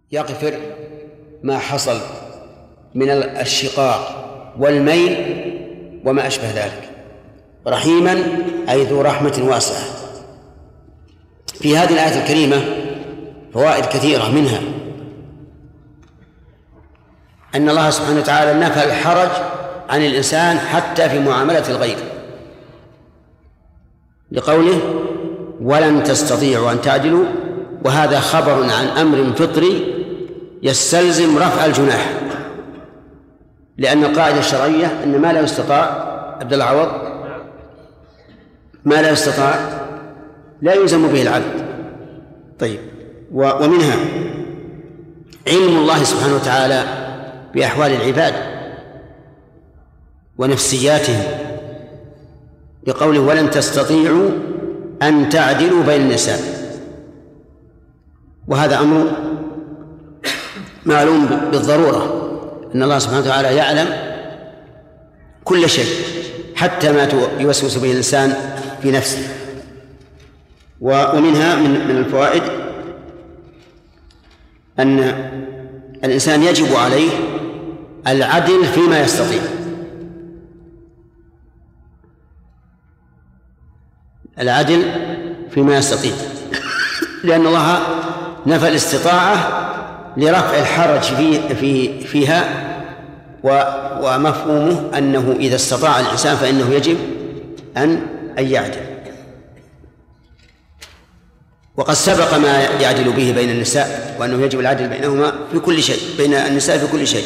يغفر ما حصل من الشقاق والميل وما أشبه ذلك. رحيما أي ذو رحمة واسعة. في هذه الآية الكريمة فوائد كثيرة، منها أن الله سبحانه وتعالى نفى الحرج عن الإنسان حتى في معاملة الغير، لقوله ولن تستطيعوا أن تعدلوا، وهذا خبر عن أمر فطري يستلزم رفع الجناح، لأن القاعدة الشرعية أن ما لا يستطاع عبد العوض ما لا يستطاع لا يلزم به العبد. طيب، ومنها علم الله سبحانه وتعالى بأحوال العباد ونفسياتهم، بقوله ولن تستطيعوا أن تعدلوا بين النساء، وهذا أمر معلوم بالضرورة، أن الله سبحانه وتعالى يعلم كل شيء حتى ما يوسوس به الإنسان في نفسه. ومنها من الفوائد أن الإنسان يجب عليه العدل فيما يستطيع، العدل فيما يستطيع، لأن الله نفى الاستطاعة لرفع الحرج فيها، ومفهومه أنه إذا استطاع الإنسان فإنه يجب أن يعدل. وقد سبق ما يعدل به بين النساء، وأنه يجب العدل بينهما في كل شيء، بين النساء في كل شيء،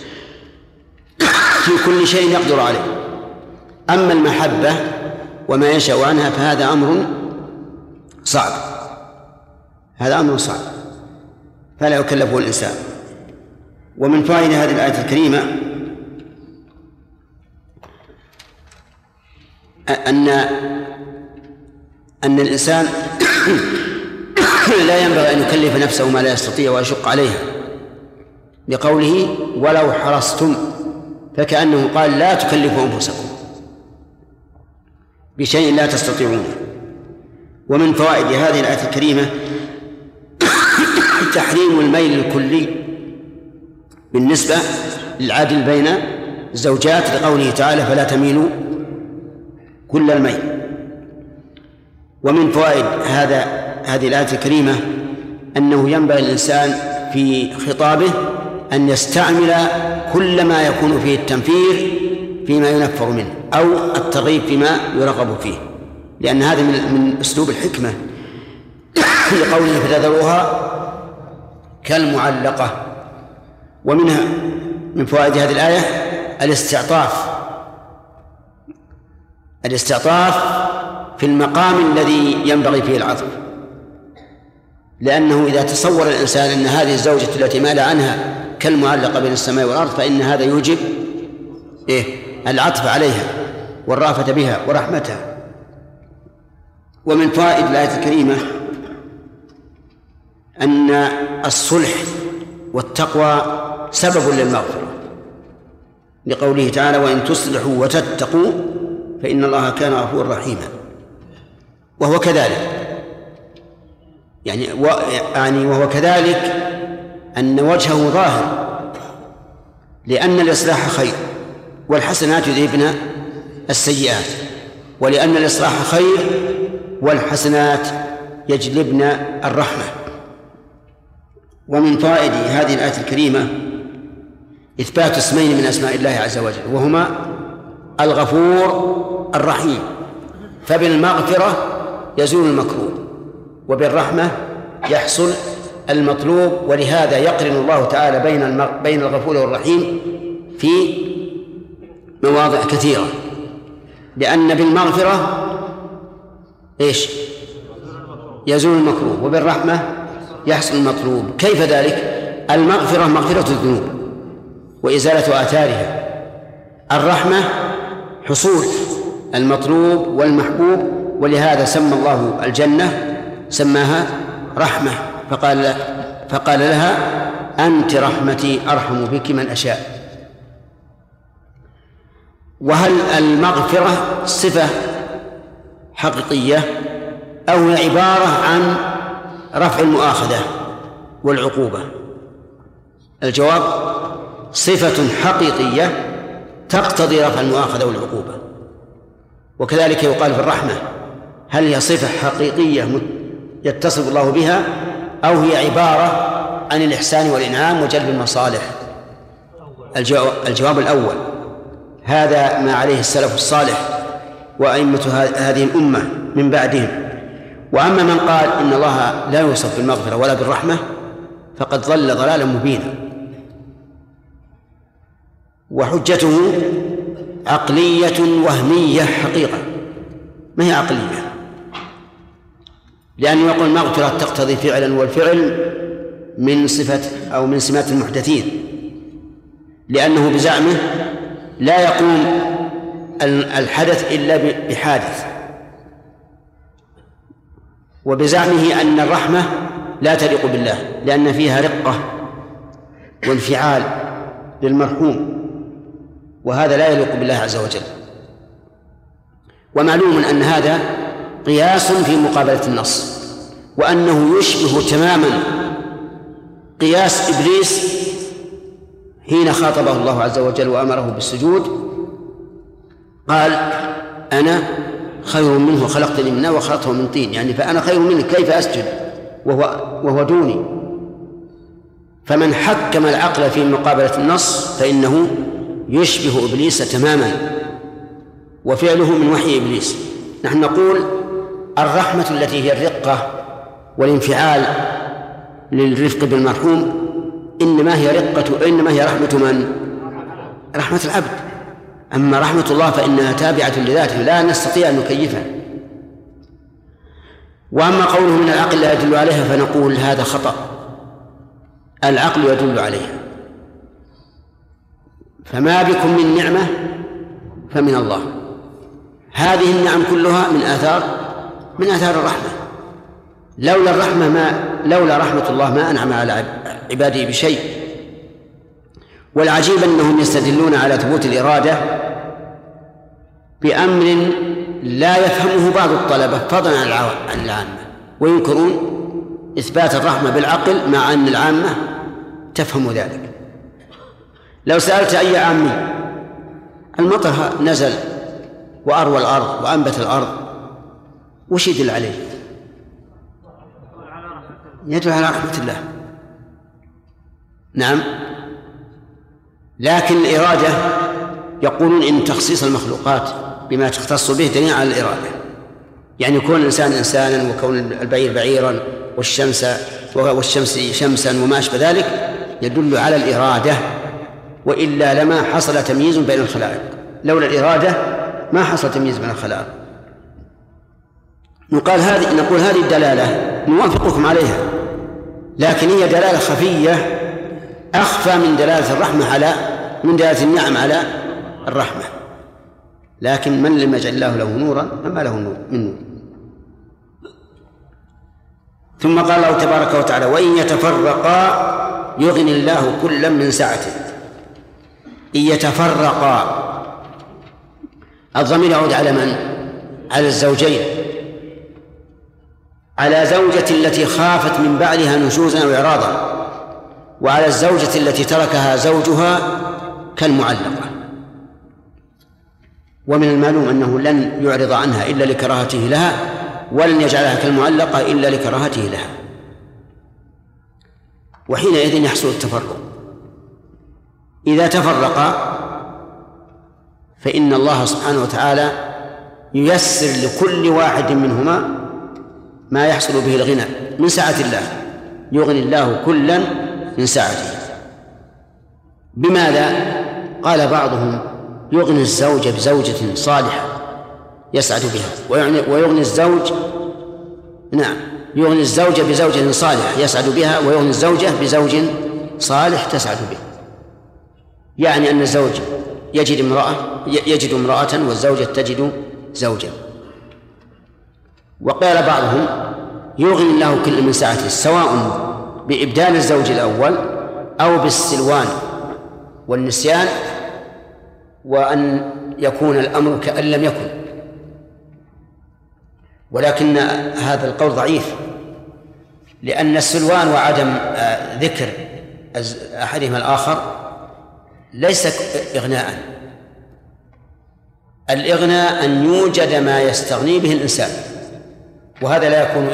في كل شيء يقدر عليه. أما المحبة وما ينشأ عنها فهذا أمر صعب، هذا أمر صعب فلا يكلفه الإنسان. ومن فائدة هذه الآية الكريمة أن الإنسان لا ينبغي أن يكلف نفسه ما لا يستطيع ويشق عليها، لقوله ولو حرصتم، فكأنه قال لا تكلفوا أنفسكم بشيء لا تستطيعونه. ومن فوائد هذه الآية الكريمة تحريم الميل الكلي بالنسبة للعدل بين الزوجات، لقوله تعالى فلا تميلوا كل الميل. ومن فوائد هذه الآية الكريمة أنه ينبغي الإنسان في خطابه أن يستعمل كل ما يكون فيه التنفير فيما ينفر منه أو الترغيب فيما يرغب فيه، لأن هذا من أسلوب الحكمة، لقوله فتذروها كالمعلقة. ومنها من فوائد هذه الآية الاستعطاف في المقام الذي ينبغي فيه العطف، لأنه إذا تصور الإنسان أن هذه الزوجة التي مال عنها كالمعلقة بين السماء والأرض فإن هذا يوجب العطف عليها والرأفة بها ورحمتها. ومن فوائد الآية الكريمة أن الصلح والتقوى سبب للمغفرة، لقوله تعالى وإن تصلحوا وتتقوا فإن الله كان غفورا رحيما. وهو كذلك، وهو كذلك أن وجهه ظاهر، لأن الإصلاح خير والحسنات يذهبن السيئات، ولأن الإصلاح خير والحسنات يجلبن الرحمة. ومن فوائد هذه الآية الكريمة إثبات اسمين من أسماء الله عز وجل، وهما الغفور الرحيم، فبالمغفرة يزول المكروه وبالرحمة يحصل المطلوب، ولهذا يقرن الله تعالى بين الغفور والرحيم في مواضع كثيرة، لأن بالمغفرة يزول المكروه وبالرحمة يحصل المطلوب. كيف ذلك؟ المغفرة مغفرة الذنوب وإزالة آثارها، الرحمة حصول المطلوب والمحبوب، ولهذا سمى الله الجنة سماها رحمة، فقال لها أنت رحمتي أرحم بك من أشاء. وهل المغفرة صفة حقيقية أو هي عبارة عن رفع المؤاخذة والعقوبة؟ الجواب: صفة حقيقية تقتضي رفع المؤاخذة والعقوبة. وكذلك يقال في الرحمة: هل هي صفة حقيقية يتصف الله بها، أو هي عبارة عن الإحسان والإنعام وجلب المصالح؟ الجواب الأول، هذا ما عليه السلف الصالح وأئمة هذه الأمة من بعدهم. وأما من قال إن الله لا يوصف بالمغفرة ولا بالرحمة فقد ضل ضلالا مبينا، وحجته عقلية وهمية حقيقة، ما هي عقلية، لأنه يقول المغفرة تقتضي فعلا، والفعل من صفة أو من سمات المحدثين، لأنه بزعمه لا يقوم الحدث إلا بحادث، وبزعمه أن الرحمة لا تليق بالله لأن فيها رقة وانفعال للمرحوم، وهذا لا يليق بالله عز وجل. ومعلوم أن هذا قياس في مقابلة النص، وأنه يشبه تماما قياس إبليس حين خاطبه الله عز وجل وأمره بالسجود، قال: أنا خير منه خلقتني من نار وخلقته من طين، يعني فأنا خير منه كيف أسجد وهو دوني. فمن حكم العقل في مقابلة النص فإنه يشبه إبليس تماما، وفعله من وحي إبليس. نحن نقول الرحمة التي هي الرقة والانفعال للرفق بالمرحوم إنما هي رحمة من؟ رحمة العبد. أما رحمة الله فإنها تابعة لذاته لا نستطيع أن نكيفها. وأما قوله من العقل لا يدل عليها فنقول هذا خطأ، العقل يدل عليها، فما بكم من نعمة فمن الله. هذه النعم كلها من آثار الرحمة. لولا رحمة الله ما أنعم على عباده بشيء. والعجيب أنهم يستدلون على ثبوت الإرادة بأمر لا يفهمه بعض الطلبة فضلا عن العامة، وينكرون إثبات الرحمة بالعقل مع أن العامة تفهم ذلك. لو سألت أي عامي: المطر نزل وأروى الأرض وأنبت الأرض، وش يدل عليه؟ يدل على رحمة الله. نعم، لكن الإرادة يقولون إن تخصيص المخلوقات بما تختص به دليل على الإرادة، يعني كون الإنسان إنسانا وكون البعير بعيرا والشمس شمسا وما أشبه ذلك يدل على الإرادة، وإلا لما حصل تمييز بين الخلائق. لولا الإرادة ما حصل تمييز بين الخلائق. نقول هذه الدلالة نوافقكم عليها، لكن هي دلالة خفية أخفى من دلالة النعم على الرحمة. لكن من لم يجعل الله له نورا فما له من نور. ثم قال الله تبارك وتعالى: وإن يتفرقا يغني الله كلا من سعته. إن يتفرقا، الضمير يعود على من؟ على الزوجين، على زوجة التي خافت من بعدها نشوزا وإعراضا، وعلى الزوجة التي تركها زوجها كالمعلقة. ومن المعلوم أنه لن يعرض عنها إلا لكراهته لها، ولن يجعلها كالمعلقة إلا لكراهته لها، وحينئذ يحصل التفرق. إذا تفرقا فإن الله سبحانه وتعالى ييسر لكل واحد منهما ما يحصل به الغنى من سعة الله، يغني الله كلا من سعته. بماذا؟ قال بعضهم: يغني الزوج بزوجة صالحة يسعد بها، ويغني الزوج يغني الزوجة بزوجة صالحة يسعد بها، ويغني الزوجة بزوج صالح تسعد به. يعني أن الزوج يجد امرأة والزوجة تجد زوجا. وقال بعضهم: يغني الله كل من سعته، سواء بإبدال الزوج الأول أو بالسلوان والنسيان، وأن يكون الأمر كأن لم يكن. ولكن هذا القول ضعيف، لأن السلوان وعدم ذكر أحدهما الآخر ليس إغناء. الإغناء أن يوجد ما يستغني به الإنسان، وهذا لا يكون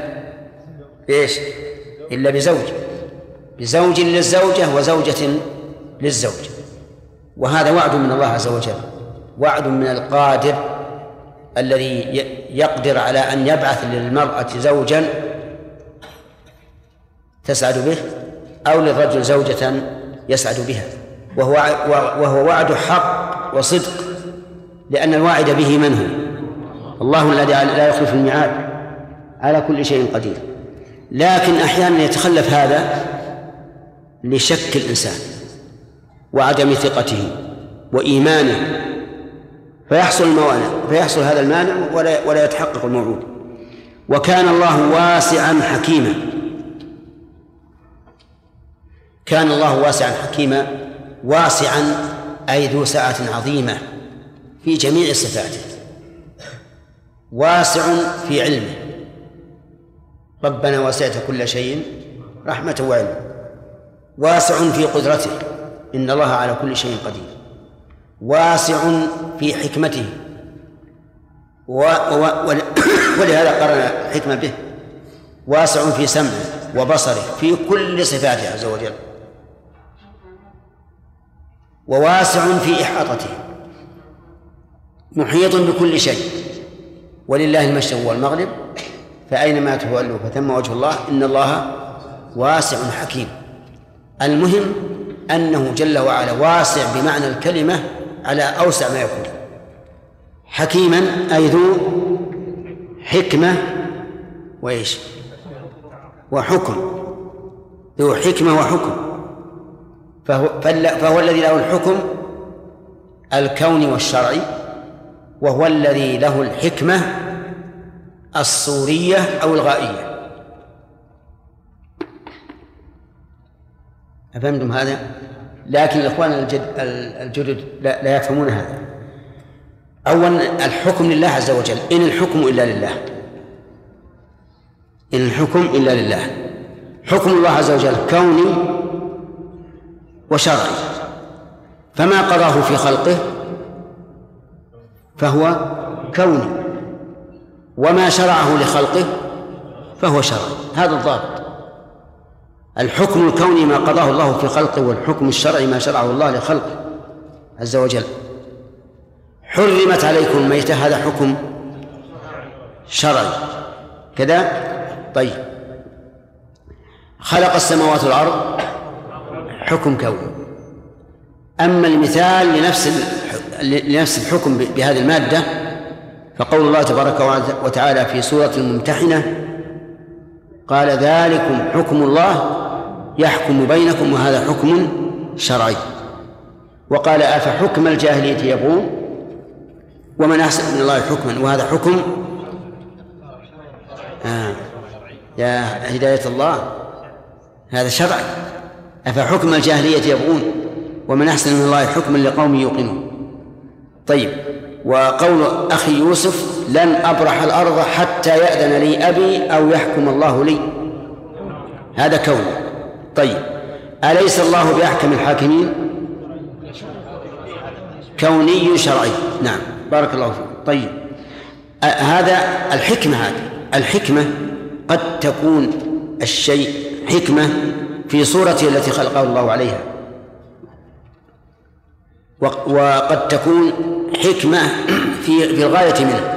إلا بزوج للزوجة وزوجة للزوج. وهذا وعد من الله عز وجل، وعد من القادر الذي يقدر على أن يبعث للمرأة زوجا تسعد به، أو للرجل زوجة يسعد بها، وهو وعد حق وصدق، لأن الواعد به من هو؟ الله الذي لا يخلف الميعاد، على كل شيء قدير. لكن أحيانا يتخلف هذا لشك الإنسان وعدم ثقته وإيمانه، فيحصل هذا المانع ولا يتحقق الموعود. وكان الله واسعا حكيما. كان الله واسعا حكيما. واسعا أي ذو سعة عظيمة في جميع صفاته، واسع في علمه. ربنا وسعت كل شيء رحمة وعلم. واسع في قدرته، إن الله على كل شيء قدير. واسع في حكمته، ولهذا قرن الحكمة به. واسع في سمعه وبصره، في كل صفاته عز وجل. وواسع في إحاطته، محيط بكل شيء. ولله المشرق والمغرب، فأينما تولوا فثم وجه الله، إن الله واسع حكيم. المهم أنه جل وعلا واسع بمعنى الكلمة على أوسع ما يكون. حكيما أي ذو حكمة وحكم، ذو حكمة وحكم. فهو الذي له الحكم الكوني والشرعي، وهو الذي له الحكمة الصورية أو الغائية. أفهمتم هذا؟ لكن الإخوان الجدد لا يفهمون هذا. أولا الحكم لله عز وجل، إن الحكم إلا لله، إن الحكم إلا لله. حكم الله عز وجل كوني وشرعي، فما قضاه في خلقه فهو كوني، وما شرعه لخلقه فهو شرعي. هذا الضابط. الحكم الكوني ما قضاه الله في خلقه، والحكم الشرعي ما شرعه الله لخلقه عز وجل. حرمت عليكم الميتة، هذا حكم شرعي كذا. طيب، خلق السماوات والأرض حكم كوني. أما المثال لنفس الحكم بهذه المادة فقول الله تبارك وتعالى في سورة الممتحنة: قال ذلكم حكم الله يحكم بينكم وهذا حكم شرعي. وقال: أفحكم الجاهلية يبغون ومن أحسن من الله حكما وهذا حكم يا هداية الله، هذا شرعي. أفحكم الجاهلية يبغون ومن أحسن من الله حكما لقوم يوقنون. طيب، وقول أخي يوسف: لن أبرح الأرض حتى يأذن لي أبي أو يحكم الله لي، هذا كوني. طيب، أليس الله بأحكم الحاكمين؟ كوني شرعي. نعم، بارك الله فيك. طيب، هذا الحكمة. هذه الحكمة قد تكون الشيء حكمة في صورته التي خلقه الله عليها، وقد تكون حكمة في الغاية منه،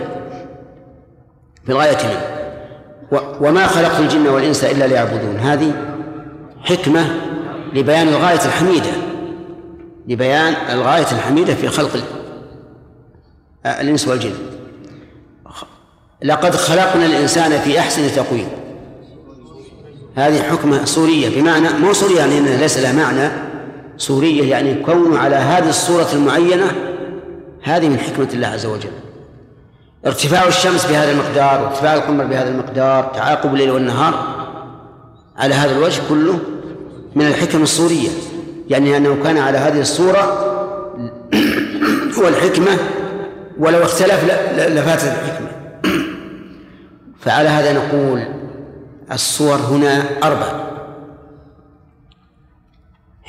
وما خلقت الجن والإنس إلا ليعبدون، هذه حكمة لبيان الغاية الحميدة في خلق الإنس والجن. لقد خلقنا الإنسان في أحسن تقويم، هذه حكمة صورية، بمعنى مو صورية يعني إنها ليس لها معنى، صورية يعني كونه على هذه الصورة المعينة، هذه من حكمة الله عز وجل. ارتفاع الشمس بهذا المقدار، وارتفاع القمر بهذا المقدار، تعاقب الليل والنهار على هذا الوجه، كله من الحكم الصورية، يعني أنه كان على هذه الصورة هو الحكمة، ولو اختلف لفاتت الحكمة. فعلى هذا نقول الصور هنا 4: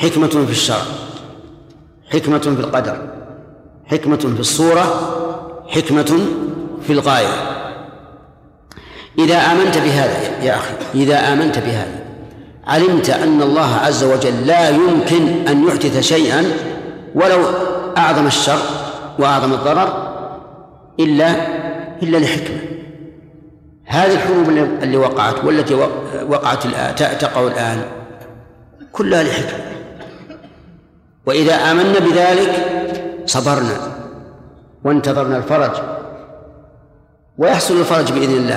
حكمة في الشرع، حكمة في القدر، حكمة في الصورة، حكمة في الغاية. إذا آمنت بهذا يا أخي، إذا آمنت بهذا علمت أن الله عز وجل لا يمكن أن يحدث شيئا ولو أعظم الشر وأعظم الضرر إلا لحكمة. هذه الحروب اللي وقعت والتي وقعت تقع الآن كلها لحكمة. وإذا آمنا بذلك صبرنا وانتظرنا الفرج، ويحصل الفرج بإذن الله.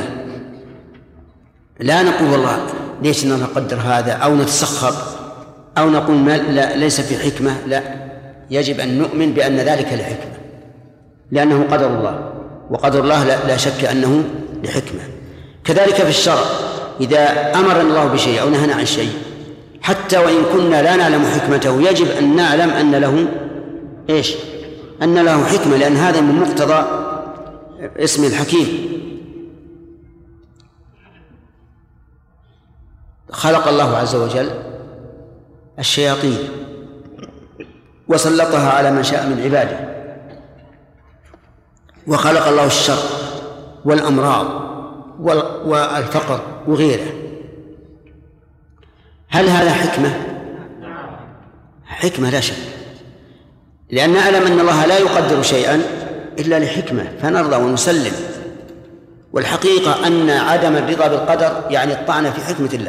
لا نقول والله ليش نقدر هذا أو نتسخط أو نقول ما لا ليس في حكمة، لا، يجب أن نؤمن بأن ذلك لحكمة، لأنه قدر الله، وقدر الله لا شك أنه لحكمة. كذلك في الشرع، إذا أمر الله بشيء أو نهى عن شيء حتى وإن كنا لا نعلم حكمته يجب أن نعلم أن له أن له حكمة، لأن هذا من مقتضى اسم الحكيم. خلق الله عز وجل الشياطين وسلطها على من شاء من عباده، وخلق الله الشر والأمراض والفقر وغيره. هل هذا حكمة؟ حكمة لا شك، لأن نعلم أن الله لا يقدر شيئا إلا لحكمة فنرضى ونسلم. والحقيقة أن عدم الرضا بالقدر يعني الطعن في حكمة الله.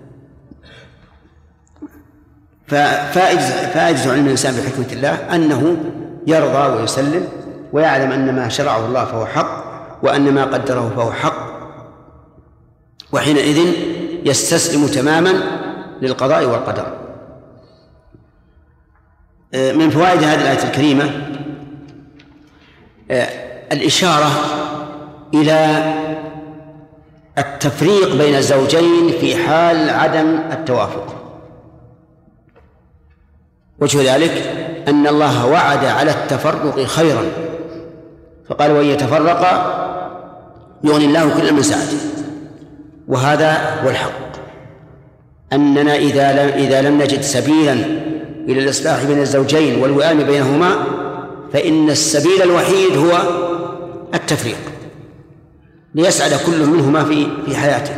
فائدة علم الإنسان بحكمة الله أنه يرضى ويسلم ويعلم أن ما شرعه الله فهو حق وأن ما قدره فهو حق، وحينئذ يستسلم تماما للقضاء والقدر. من فوائد هذه الآية الكريمة الإشارة إلى التفريق بين الزوجين في حال عدم التوافق. وجه ذلك أن الله وعد على التفرق خيرا، فقال وإن يتفرقا يغني الله كل من سعته. وهذا هو الحق، أننا إذا لم نجد سبيلا إلى الإصلاح بين الزوجين والوئام بينهما فإن السبيل الوحيد هو التفريق ليسعد كل منهما في حياته.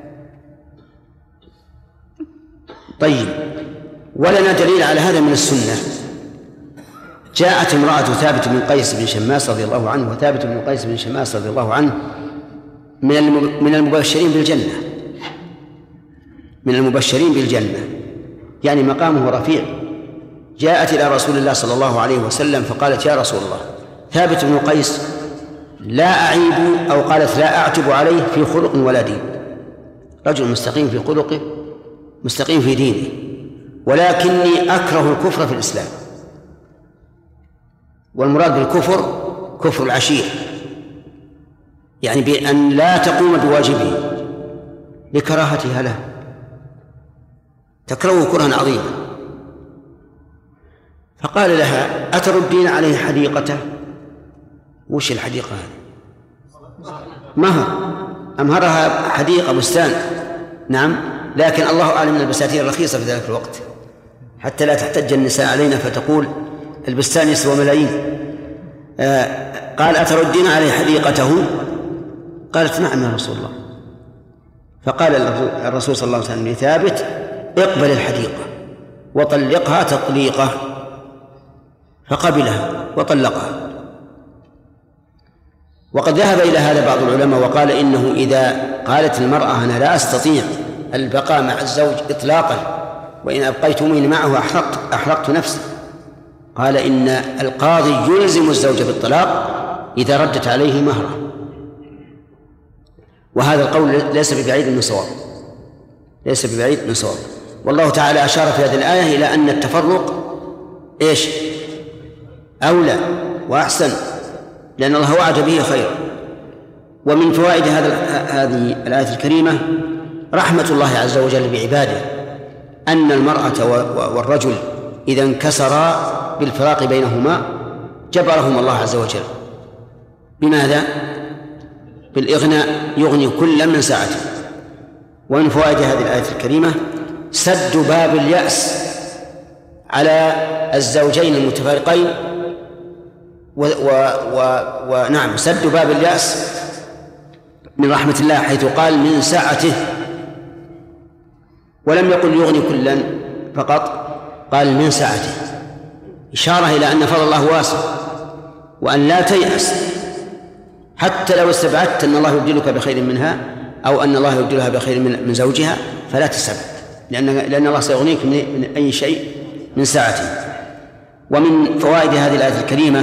طيب، ولنا دليل على هذا من السنة. جاءت امرأة ثابت بن قيس بن شماس رضي الله عنه، وثابت بن قيس بن شماس رضي الله عنه من المبشرين بالجنة، من المبشرين بالجنة، يعني مقامه رفيع. جاءت إلى رسول الله صلى الله عليه وسلم فقالت يا رسول الله، ثابت بن قيس لا أعيب، أو قالت لا أعتب عليه في خلق ولا دين، رجل مستقيم في خلقه مستقيم في دينه، ولكني أكره الكفر في الإسلام. والمراد بالكفر كفر العشير، يعني بأن لا تقوم بواجبه لكراهتها له، تكرهه كرها عظيما. فقال لها أتردين عليه حديقته؟ وش الحديقة هذه؟ مهر، أمهرها حديقة بستان، نعم، لكن الله أعلم من البساتين الرخيصة في ذلك الوقت، حتى لا تحتج النساء علينا فتقول البستان يسوى ملايين. قال أتردين عليه حديقته؟ قالت نعم يا رسول الله. فقال الرسول صلى الله عليه وسلم لثابت اقبل الحديقة وطلقها تطليقة، فقبلها وطلقها. وقد ذهب إلى هذا بعض العلماء وقال إنه إذا قالت المرأة أنا لا أستطيع البقاء مع الزوج إطلاقا وإن أبقيتموني معه أحرقت نفسي، قال إن القاضي يلزم الزوج بالطلاق إذا ردت عليه مهره. وهذا القول ليس ببعيد من صواب، ليس ببعيد من صواب. والله تعالى أشار في هذه الآية إلى أن التفرق أولى وأحسن، لأن الله وعد به خيرا. ومن فوائد هذه الآية الكريمة رحمة الله عز وجل بعباده، أن المرأة والرجل إذا انكسرا بالفراق بينهما جبرهم الله عز وجل. بماذا؟ بالإغناء، يغني كل من سعته. ومن فوائد هذه الآية الكريمة سد باب اليأس على الزوجين المتفارقين ونعم سد باب اليأس من رحمة الله، حيث قال من سعته، ولم يقل يغني كلا فقط، قال من سعته، إشارة إلى أن فضل الله واسع، وأن لا تيأس حتى لو استبعدت أن الله يبدلك بخير منها أو أن الله يبدلها بخير من زوجها، فلا تستبعد، لأن الله سيغنيك من أي شيء من سعته. ومن فوائد هذه الآية الكريمة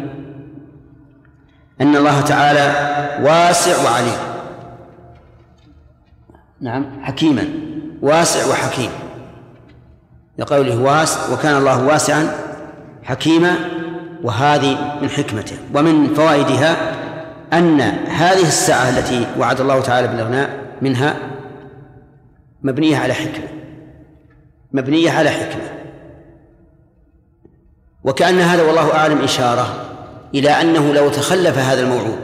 أن الله تعالى واسع وعليم، نعم حكيما، واسع وحكيم، لقوله واسع وكان الله واسعا حكيما، وهذه من حكمته. ومن فوائدها أن هذه السعة التي وعد الله تعالى بالإغناء منها مبنية على حكمة، مبنية على حكمة، وكأن هذا والله أعلم إشارة إلى أنه لو تخلف هذا الموعود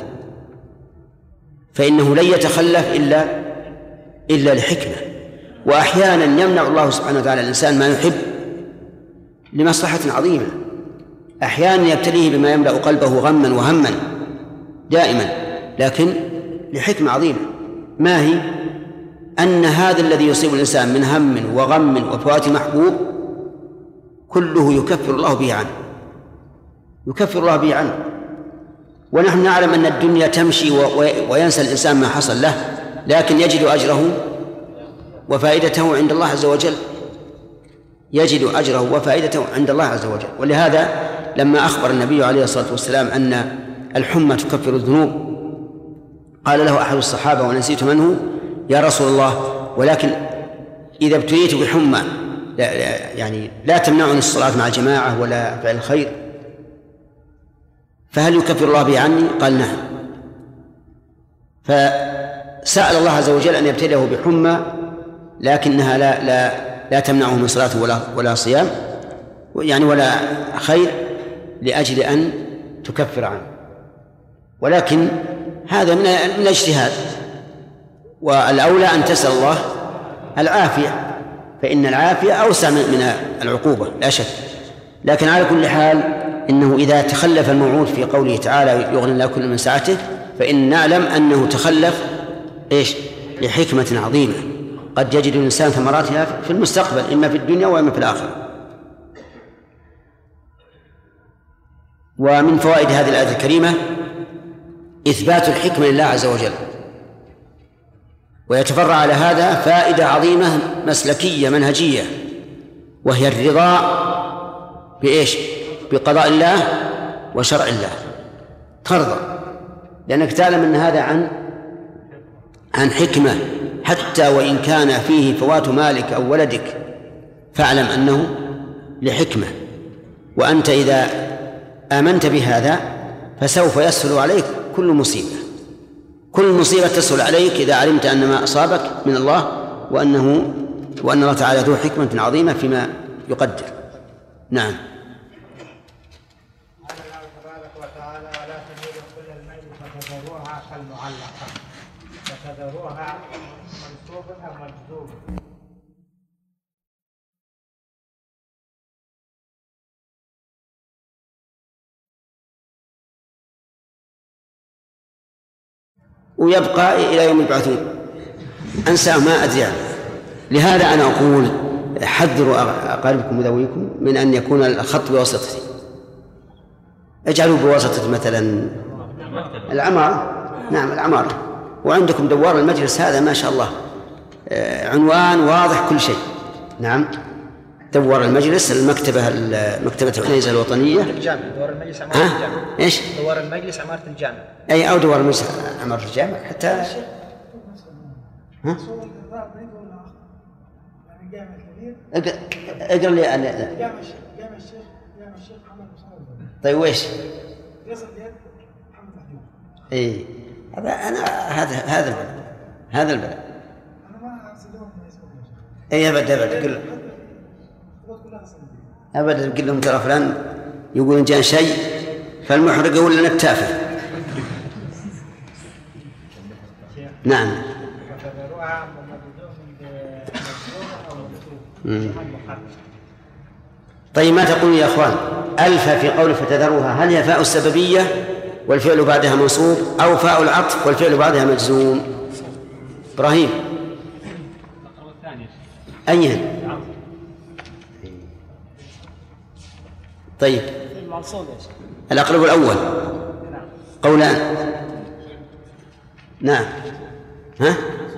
فإنه لن يتخلف إلا لحكمة. وأحيانا يمنع الله سبحانه وتعالى الإنسان ما يحب لمصلحة عظيمة، أحيانا يبتليه بما يملأ قلبه غما وهما دائما، لكن لحكمة عظيمة. ما هي؟ أن هذا الذي يصيب الإنسان من هم وغم وفوات محبوب كله يكفر الله به عنه، يكفر الله به عنه. ونحن نعلم أن الدنيا تمشي وينسى الإنسان ما حصل له، لكن يجد أجره وفائدته عند الله عز وجل، يجد أجره وفائدته عند الله عز وجل. ولهذا لما أخبر النبي عليه الصلاة والسلام أن الحمى تكفر الذنوب، قال له أحد الصحابة ونسيت من هو: يا رسول الله، ولكن إذا ابتليت بحمى يعني لا تمنعني الصلاة مع الجماعة ولا فعل الخير، فهل يكفر الله به عني؟ قال نعم. فسأل الله عز وجل أن يبتليه بحمى لكنها لا تمنعه من صلاة ولا صيام يعني ولا خير، لأجل أن تكفر عنه. ولكن هذا من الاجتهاد، والأولى أن تسأل الله العافية، فإن العافية أوسع من العقوبة لا شك. لكن على كل حال إنه إذا تخلف الموعود في قوله تعالى يغني الله كل من سعته، فإن نعلم أنه تخلف لحكمة عظيمة قد يجد الإنسان ثمراتها في المستقبل، إما في الدنيا وإما في الآخرة. ومن فوائد هذه الآية الكريمة إثبات الحكمة لله عز وجل، ويتفرع على هذا فائدة عظيمة مسلكية منهجية، وهي الرضا بقضاء الله وشرع الله. ترضى لأنك تعلم أن هذا عن حكمة، حتى وإن كان فيه فوات مالك أو ولدك فاعلم أنه لحكمة. وأنت إذا آمنت بهذا فسوف يسهل عليك كل مصيبة تسهل عليك إذا علمت أن ما أصابك من الله، وأن الله تعالى ذو حكمة عظيمة فيما يقدر. نعم. قال الله تبارك وتعالى: ولا تميلوا كل الميل فتذروها كالمعلقة، فتذروها منصوب أو مجذوب. ويبقى إلى يوم يبعثون، أنسى ما أدري. لهذا أنا أقول حذروا أقاربكم وذويكم من أن يكون الخط بواسطته، اجعلوا بواسطة مثلا العمارة. نعم العمارة، وعندكم دوار المجلس هذا ما شاء الله عنوان واضح كل شيء. نعم دوار المجلس، مكتبة عنيزة الوطنية، دوار المجلس عمارة الجامع. إيش؟ دوار المجلس عمارة الجامع. أي أو دوار المجلس عمارة الجامع حتى. ها؟ اقرأ لي جامع الشيخ محمد مصطفى. طيب وإيش؟ يصل يد محمد محمود. إيه هذا البلد. أنا ما أصدقهم اسمه. أي أبدا قل أبدا قل لهم ترى فلان يقول إن جاء شيء فالمحرق يقول لنا التافه. نعم. طيب ما تقول يا أخوان؟ ألف في قول فتذروها، هل هي فاء السببية والفعل بعدها منصوب، أو فاء العطف والفعل بعدها مجزوم؟ إبراهيم أين؟ طيب الأقرب الأول قولان. نعم. ها؟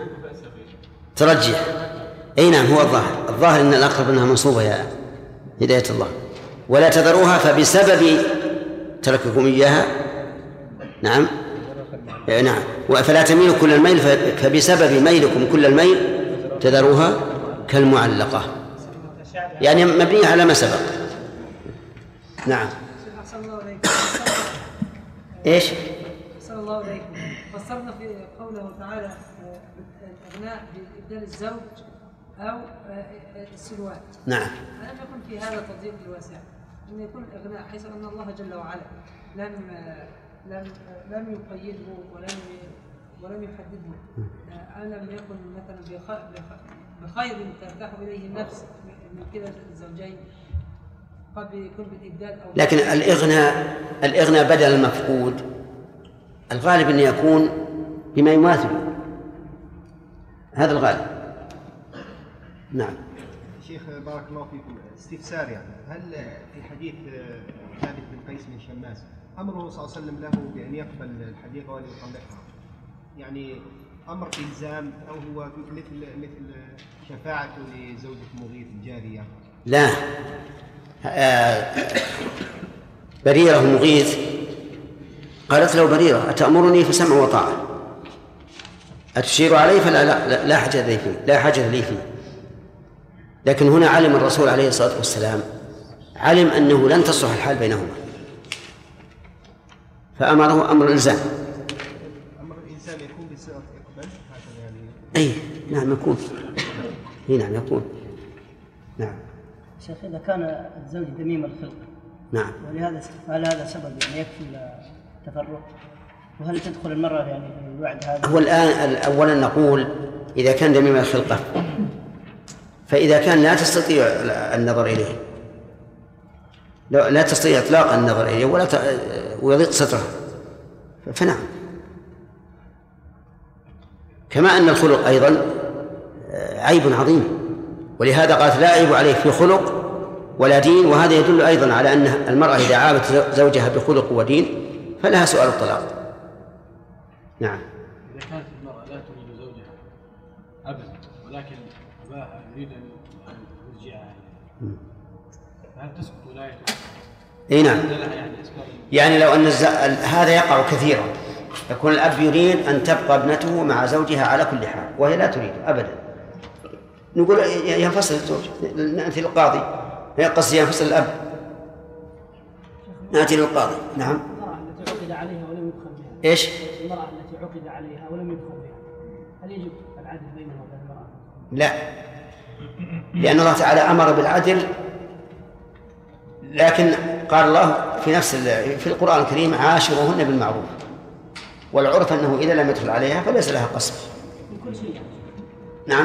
ترجح. أي نعم، هو الظاهر أن الأقرب أنها منصوبة يا هداية الله. ولا تذروها فبسبب ترككم إياها. نعم نعم. فلا تميلوا كل الميل فبسبب ميلكم كل الميل تذروها كالمعلقة، يعني مبنية على ما سبق. نعم. ايش؟ صلى الله عليكم. فسرنا في قوله تعالى الإغناء بإبدال الزوج أو السلوات. نعم. ألم يكن في هذا تضييق الواسع أن يكون الإغناء حيث أن الله جل وعلا لم يقيده ولم يحدده. ألم يكن مثلا بخير ترتاح إليه النفس من كلا الزوجين قد يكون بالإبدال أو لكن الإغناء بدل المفقود الغالب أن يكون بما يماثل، هذا الغالب. نعم. شيخ بارك الله فيكم، استفسار يعني، هل في حديث ثابت بن قيس بن شماس أمره صلى الله عليه وسلم له بأن يقبل الحديقة وأن يطلقها، يعني أمر إلزام أو هو مثل شفاعته لزوجة مغيث الجارية؟ لا، بريرة مغيث قالت له بريرة أتأمرني فسمع وطاعة، أتشير عليه فلا لا حاجة لي فيه. لكن هنا علم الرسول عليه الصلاة والسلام علم أنه لن تصلح الحال بينهما فأمره أمر الإلزام. أمر الإنسان يكون بصيغة إقبال هكذا يعني؟ أي نعم يكون. أي نعم يكون. نعم. شيخ إذا كان الزوج ذميم الخلق، نعم، هل هذا سبب يعني يكفي التفرق؟ وهل تدخل المرأة يعني في الوعد هذا؟ هو الآن أولا نقول إذا كان ذميم الخلقة، فإذا كان لا تستطيع النظر إليه، لا تستطيع إطلاق النظر إليه ويضيق ستره، فنعم. كما أن الخلق أيضا عيب عظيم، ولهذا قالت لا عيب عليه في خلق ولا دين، وهذا يدل أيضا على أن المرأة إذا عابت زوجها بخلق ودين فلها سؤال الطلاق. نعم. إذا كانت المرأة لا تريد زوجها أبدا ولكن أباها يريد أن يرجعها، هل تسقط ولايته؟ اي نعم. يعني لو أن هذا يقع كثيرا، يكون الأب يريد أن تبقى ابنته مع زوجها على كل حال وهي لا تريد أبدا، نقول ينفصل الزوج، نأتي للقاضي، قصدي ينفصل الأب، نأتي للقاضي. نعم. المرأة التي عقد عليها ولم يدخل بها. إيش؟ المرأة التي عقد عليها ولم يدخل بها، هل يجب العدل بينها وبين المرأة؟ لا، لأن الله تعالى أمر بالعدل، لكن قال الله في القرآن الكريم عاشروهن بالمعروف، والعرف أنه إذا لم يدخل عليها فليس لها قصد. من كل شيء. نعم.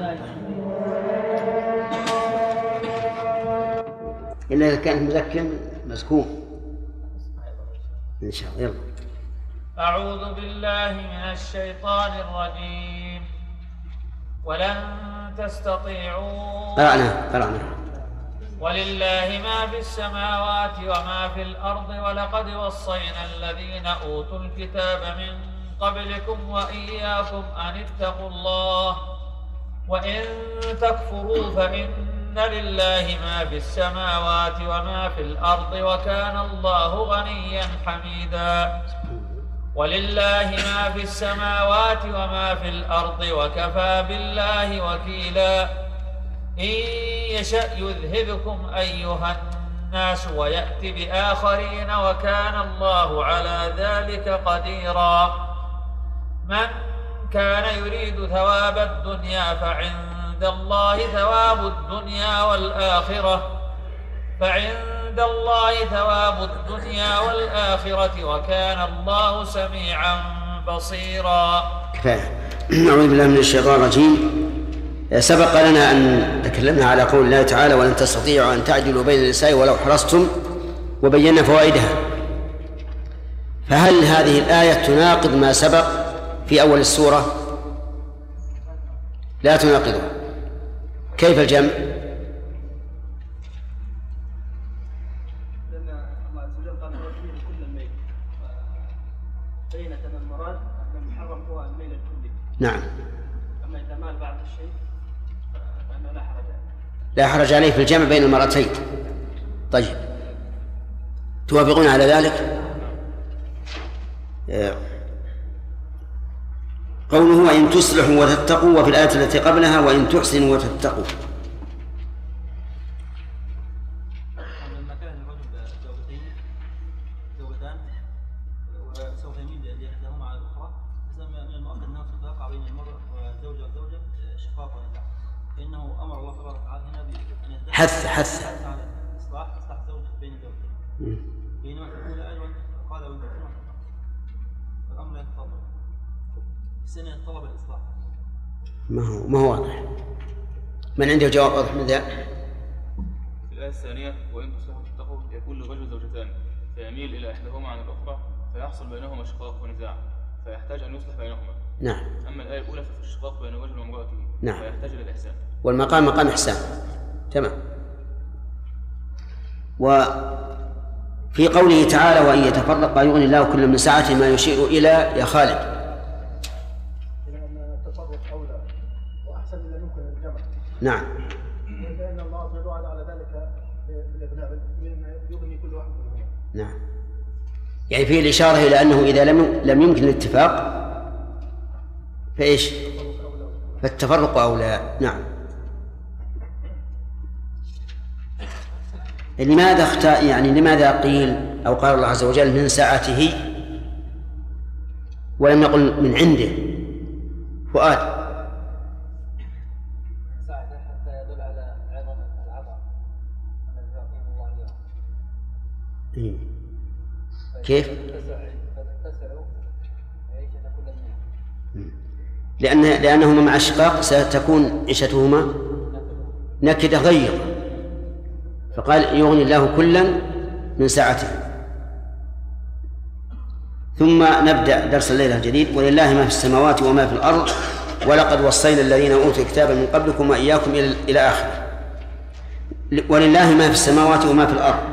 إلا إذا كانت مزكم مسكوم. إن شاء الله. يلا. أعوذ بالله من الشيطان الرجيم. ولن تستطيعوا. قرأنا. ولله ما في السماوات وما في الأرض ولقد وصينا الذين أوتوا الكتاب من قبلكم وإياكم أن اتقوا الله وإن تكفروا فإن لله ما في السماوات وما في الأرض وكان الله غنيا حميدا. ولله ما في السماوات وما في الأرض وكفى بالله وكيلا. إن يشأ يذهبكم أيها الناس ويأتي بآخرين وكان الله على ذلك قديرا. من كان يريد ثواب الدنيا فعند الله ثواب الدنيا والآخرة وكان الله سميعا بصيرا. كفاية. أعوذ بالله من الشيطان الرجيم. سبق لنا أن تكلمنا على قول الله تعالى ولن تستطيعوا أن تعدلوا بين النساء ولو حرصتم وبينا فوائدها. فهل هذه الآية تناقض ما سبق في أول السورة؟ لا تناقضه. كيف الجمع؟ لأن الله عز وجل قال فيه كل الميل، بينة أن المراد أن المحرم هو الميل الكلي. نعم. أما إذا مال بعض الشيء فإنه لا حرج عليه. لا حرج عليه في الجمع بين المرأتين. طيب، توافقون على ذلك؟ قوله وإن تصلحوا وتتقوا، وفي الآية التي قبلها وإن تحسنوا وتتقوا. لما كان الرجل زوجتان وسوف يميل لإحداهما على الأخرى، فسمى من المؤكد أنه تتوقع بين المرء وزوجة وزوجة شقاق ونزاع، فإنه أمر الله تبارك وتعالى هنا بأن حث على إصلاح زوج بين الزوجين، بينما في الأولى قال وإن تحسنوا فالأمر يتطلب السنة يتطلب الإصلاح. ما هو واضح. من عنده جواب واضح من ذا؟ في الآية الثانية وإن تصلحوا وتتقوا يكون للرجل زوجتان فيميل إلى إحداهما عن الأخرى فيحصل بينهما شقاق ونزاع فيحتاج أن يصلح بينهما. نعم. أما الآية الأولى ففي الشقاق بين الرجل وامرأته. نعم. فيحتاج إلى الإحسان. والمقام مقام إحسان. تمام. وفي قوله تعالى وإن يتفرقا يغني الله كل من سعته ما يشير إلى يا خالد. لأن التصرف أولى وأحسن إذا يمكن الجمع. نعم. لأن الله جل وعلا على ذلك بالإغناء يغني كل واحد منهما. نعم. يعني فيه الإشارة إلى أنه إذا لم يمكن الاتفاق فإيش؟ فالتفرق أولى. نعم. لماذا قيل أو قال الله عز وجل من سعته ولم يقل من عنده؟ فؤاد. ساعته حتى يدل على عظم العطاء الذي يعطيه الله اياه. كيف؟ فتتسع عيشة كل الناس. لأنهما مع الشقاق ستكون عيشتهما نكدة غير، فقال يغني الله كلا من سعته. ثم نبدأ درس الليلة الجديد. ولله ما في السماوات وما في الأرض ولقد وصينا الذين أوتوا الكتاب من قبلكم وإياكم إلى آخره. ولله ما في السماوات وما في الأرض،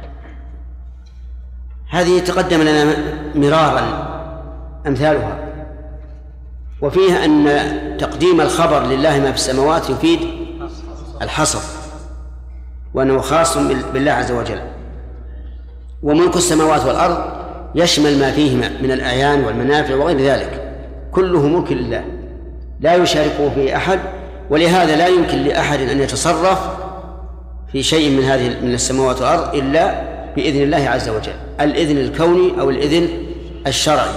هذه تقدم لنا مرارا أمثالها، وفيها أن تقديم الخبر لله ما في السماوات يفيد الحصر وأنه خاص بالله عز وجل. وملك السماوات والأرض يشمل ما فيهما من الأعيان والمنافع وغير ذلك، كله ملك لله لا يشاركه فيه أحد، ولهذا لا يمكن لأحد أن يتصرف في شيء من السماوات والأرض إلا بإذن الله عز وجل، الإذن الكوني أو الإذن الشرعي.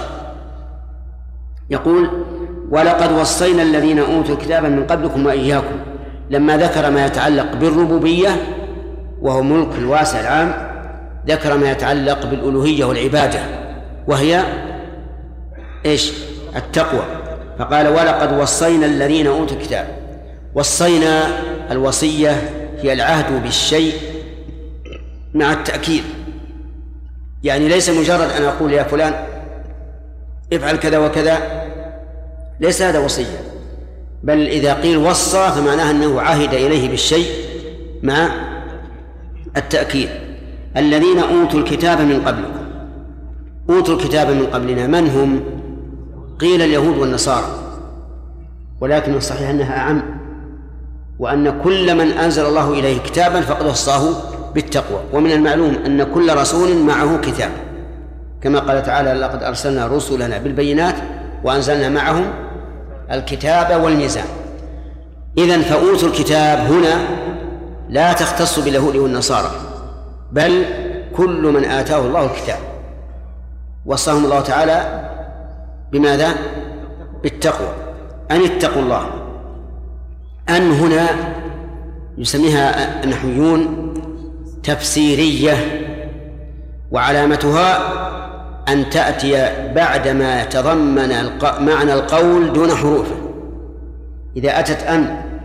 يقول ولقد وصينا الذين أوتوا الكتاب من قبلكم وإياكم، لما ذكر ما يتعلق بالربوبية وهو ملك الواسع العام، ذكر ما يتعلق بالألوهية والعبادة وهي إيش؟ التقوى. فقال ولقد وصينا الذين أوتوا الكتاب. وصينا، الوصية هي العهد بالشيء مع التأكيد، يعني ليس مجرد أن أقول يا فلان افعل كذا وكذا، ليس هذا وصية، بل إذا قيل وصى فمعناه أنه عهد إليه بالشيء مع التأكيد. الذين أوتوا الكتاب من قبلكم. أوتوا الكتاب من قبلنا من هم؟ قيل اليهود والنصارى، ولكن الصحيح أنها أعم، وأن كل من أنزل الله إليه كتابا فقد وصاه بالتقوى. ومن المعلوم أن كل رسول معه كتاب، كما قال تعالى لقد أرسلنا رسلنا بالبينات وأنزلنا معهم الكتاب والميزان. إذن فأوتوا الكتاب هنا لا تختص باليهود والنصارى، بل كل من آتاه الله الكتاب وصاهم الله تعالى بماذا؟ بالتقوى، أن اتقوا الله. أن هنا يسميها النحويون تفسيرية، وعلامتها أن تأتي بعدما يتضمن معنى القول دون حروفه. إذا أتت أن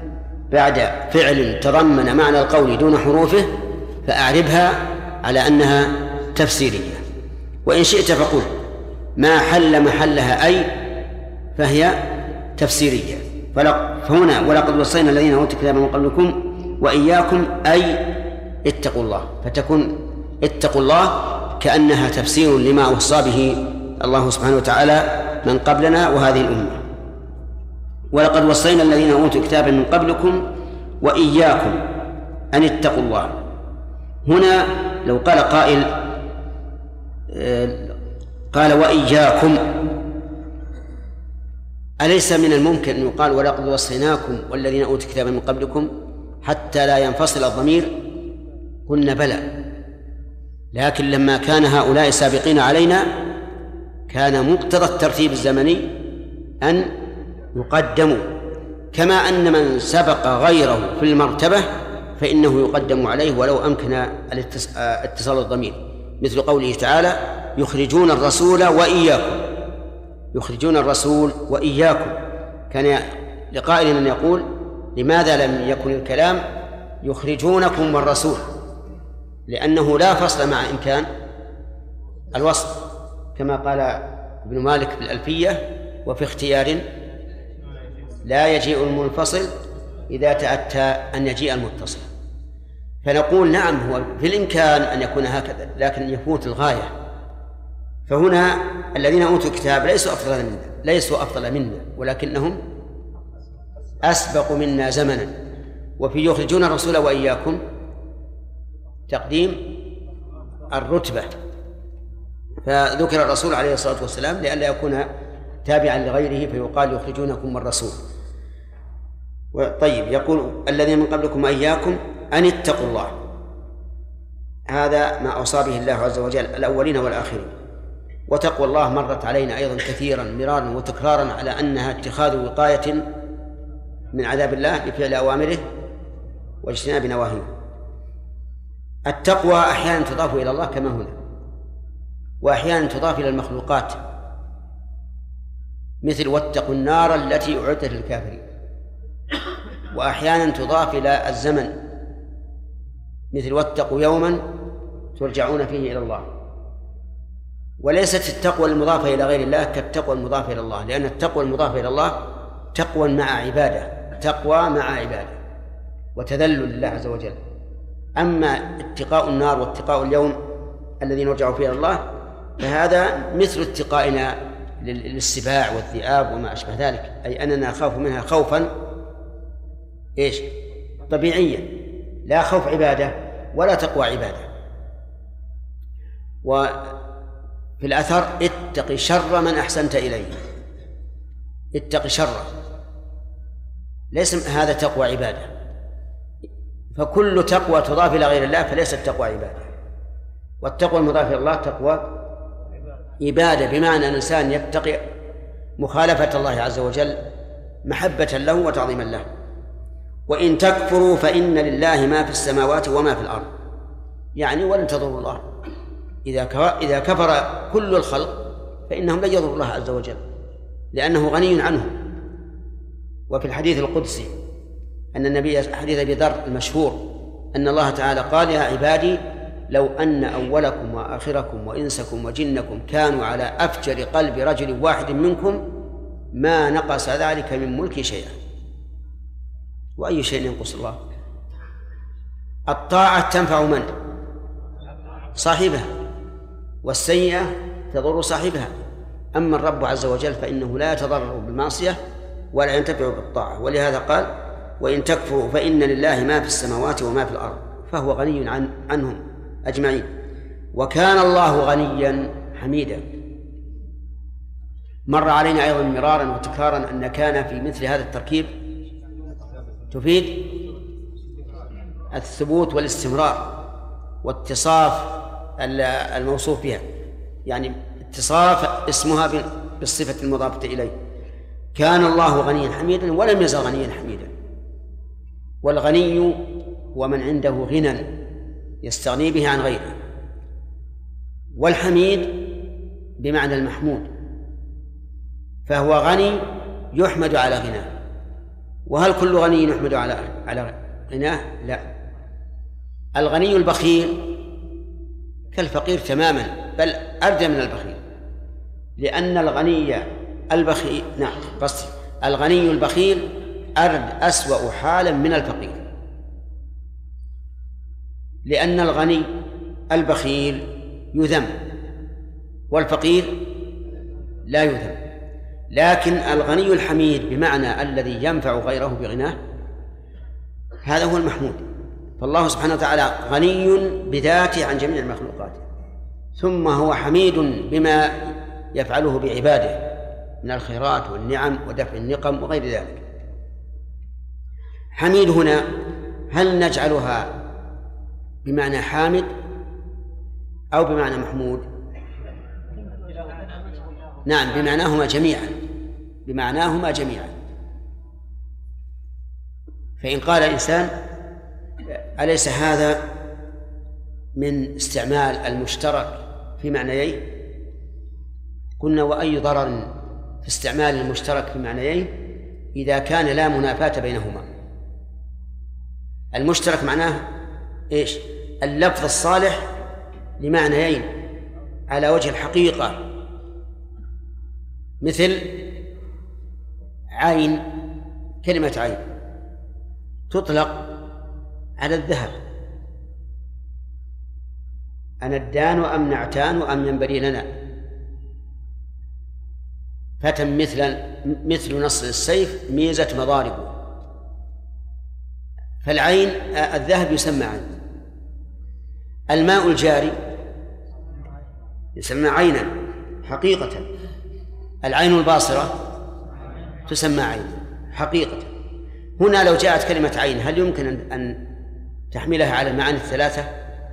بعد فعل تضمن معنى القول دون حروفه فأعربها على أنها تفسيرية. وإن شئت فقل ما حل محلها أي فهي تفسيرية. فهنا ولقد وصينا الذين أوتوا الكتاب من قبلكم وإياكم أي اتقوا الله، فتكون اتقوا الله كأنها تفسير لما وصى به الله سبحانه وتعالى من قبلنا وهذه الأمة. ولقد وصينا الذين أوتوا الكتاب من قبلكم وإياكم أن اتقوا الله. هنا لو قال قائل قال وإياكم، أليس من الممكن أن يقال ولقد وصيناكم والذين أوتوا الكتاب من قبلكم حتى لا ينفصل الضمير؟ قلنا بلى، لكن لما كان هؤلاء سابقين علينا كان مقتضى الترتيب الزمني أن يقدموا، كما أن من سبق غيره في المرتبة فإنه يقدم عليه ولو أمكن اتصال الضمير، مثل قوله تعالى يخرجون الرسول وإياكم، يخرجون الرسول وإياكم. كان لقائل أن يقول لماذا لم يكن الكلام يخرجونكم والرسول؟ لأنه لا فصل مع إمكان الوصل، كما قال ابن مالك في الألفية وفي اختيار لا يجيء المنفصل إذا تأتى أن يجيء المتصل. فنقول نعم هو في الإمكان أن يكون هكذا لكن يفوت الغاية. فهنا الذين أوتوا الكتاب ليسوا أفضل منا ولكنهم أسبق منا زمنا. وفي يخرجون الرسول وإياكم تقديم الرتبة، فذكر الرسول عليه الصلاة والسلام لئلا يكون تابعا لغيره فيقال يخرجونكم الرسول. طيب يقول الذين من قبلكم وإياكم أن اتقوا الله، هذا ما أوصى به الله عز وجل الأولين والآخرين. وتقوى الله مرت علينا أيضا كثيرا مرارا وتكرارا على أنها اتخاذ وقاية من عذاب الله بفعل أوامره واجتناب نواهيه. التقوى أحيانا تضاف إلى الله كما هنا، وأحيانا تضاف إلى المخلوقات، مثل واتقوا النار التي أعدت للكافرين. وأحيانا تضاف إلى الزمن، مثل واتقوا يوما ترجعون فيه إلى الله. وليست التقوى المضافة إلى غير الله كالتقوى المضافة إلى الله، لأن التقوى المضافة إلى الله تقوى مع عبادة، تقوى مع عبادة وتذلل لله عز وجل. أما اتقاء النار واتقاء اليوم الذي نرجع فيه إلى الله فهذا مثل اتقائنا للسباع والذئاب وما أشبه ذلك، أي أننا نخاف منها خوفا طبيعيا، لا خوف عبادة ولا تقوى عبادة. وفي الأثر اتق شر من أحسنت إليه، اتق شر، ليس هذا تقوى عبادة. فكل تقوى تضاف إلى غير الله فليست تقوى عبادة، والتقوى المضافة إلى الله تقوى عبادة، بمعنى أن الإنسان يتقي مخالفة الله عز وجل محبة له وتعظيما له. وإن تكفروا فإن لله ما في السماوات وما في الأرض، يعني ولن تضروا الله. إذا كفر كل الخلق فإنهم لن يضروا الله عز وجل لأنه غني عنهم. وفي الحديث القدسي أن النبي حديث أبي ذر المشهور أن الله تعالى قال يا عبادي لو أن أولكم وآخركم وإنسكم وجنكم كانوا على أفجر قلب رجل واحد منكم ما نقص ذلك من ملكي شيئا. وأي شيء ينقص الله؟ الطاعة تنفع من؟ صاحبها، والسيئة تضر صاحبها. أما الرب عز وجل فإنه لا يتضرر بالمعصية ولا ينتفع بالطاعة. ولهذا قال وإن تكفروا فإن لله ما في السماوات وما في الأرض فهو غني عنهم أجمعين، وكان الله غنيا حميدا. مر علينا أيضا مرارا وتكرارا أن كان في مثل هذا التركيب تفيد الثبوت والاستمرار واتصاف الموصوف بها، يعني اتصاف اسمها بالصفة المضافة إليه. كان الله غنيا حميدا ولم يزل غنيا حميدا. والغني هو من عنده غنى يستغني به عن غيره، والحميد بمعنى المحمود، فهو غني يحمد على غناه، وهل كل غني يحمد على غناه؟ لا، الغني البخيل كالفقير تماما، بل أردى من البخيل، لأن الغني البخيل الغني البخيل أسوأ حالا من الفقير، لأن الغني البخيل يذم والفقير لا يذم، لكن الغني الحميد بمعنى الذي ينفع غيره بغناه هذا هو المحمود. فالله سبحانه وتعالى غني بذاته عن جميع المخلوقات، ثم هو حميد بما يفعله بعباده من الخيرات والنعم ودفع النقم وغير ذلك. حميد هنا هل نجعلها بمعنى حامد أو بمعنى محمود؟ نعم، بمعناهما جميعا. فإن قال الإنسان أليس هذا من استعمال المشترك في معنيين؟ قلنا وأي ضرر في استعمال المشترك في معنيين إذا كان لا منافاة بينهما. المشترك معناه إيش؟ اللفظ الصالح لمعنيين على وجه الحقيقة، مثل عين، كلمة عين تطلق على الذهب، أندان أم نعتان أم ينبري لنا، فتى مثل نصر السيف ميزة مضاربه. فالعين الذهب يسمى عين. الماء الجاري يسمى عينا حقيقة. العين الباصرة تسمى عين حقيقة. هنا لو جاءت كلمة عين هل يمكن أن تحملها على المعاني الثلاثة؟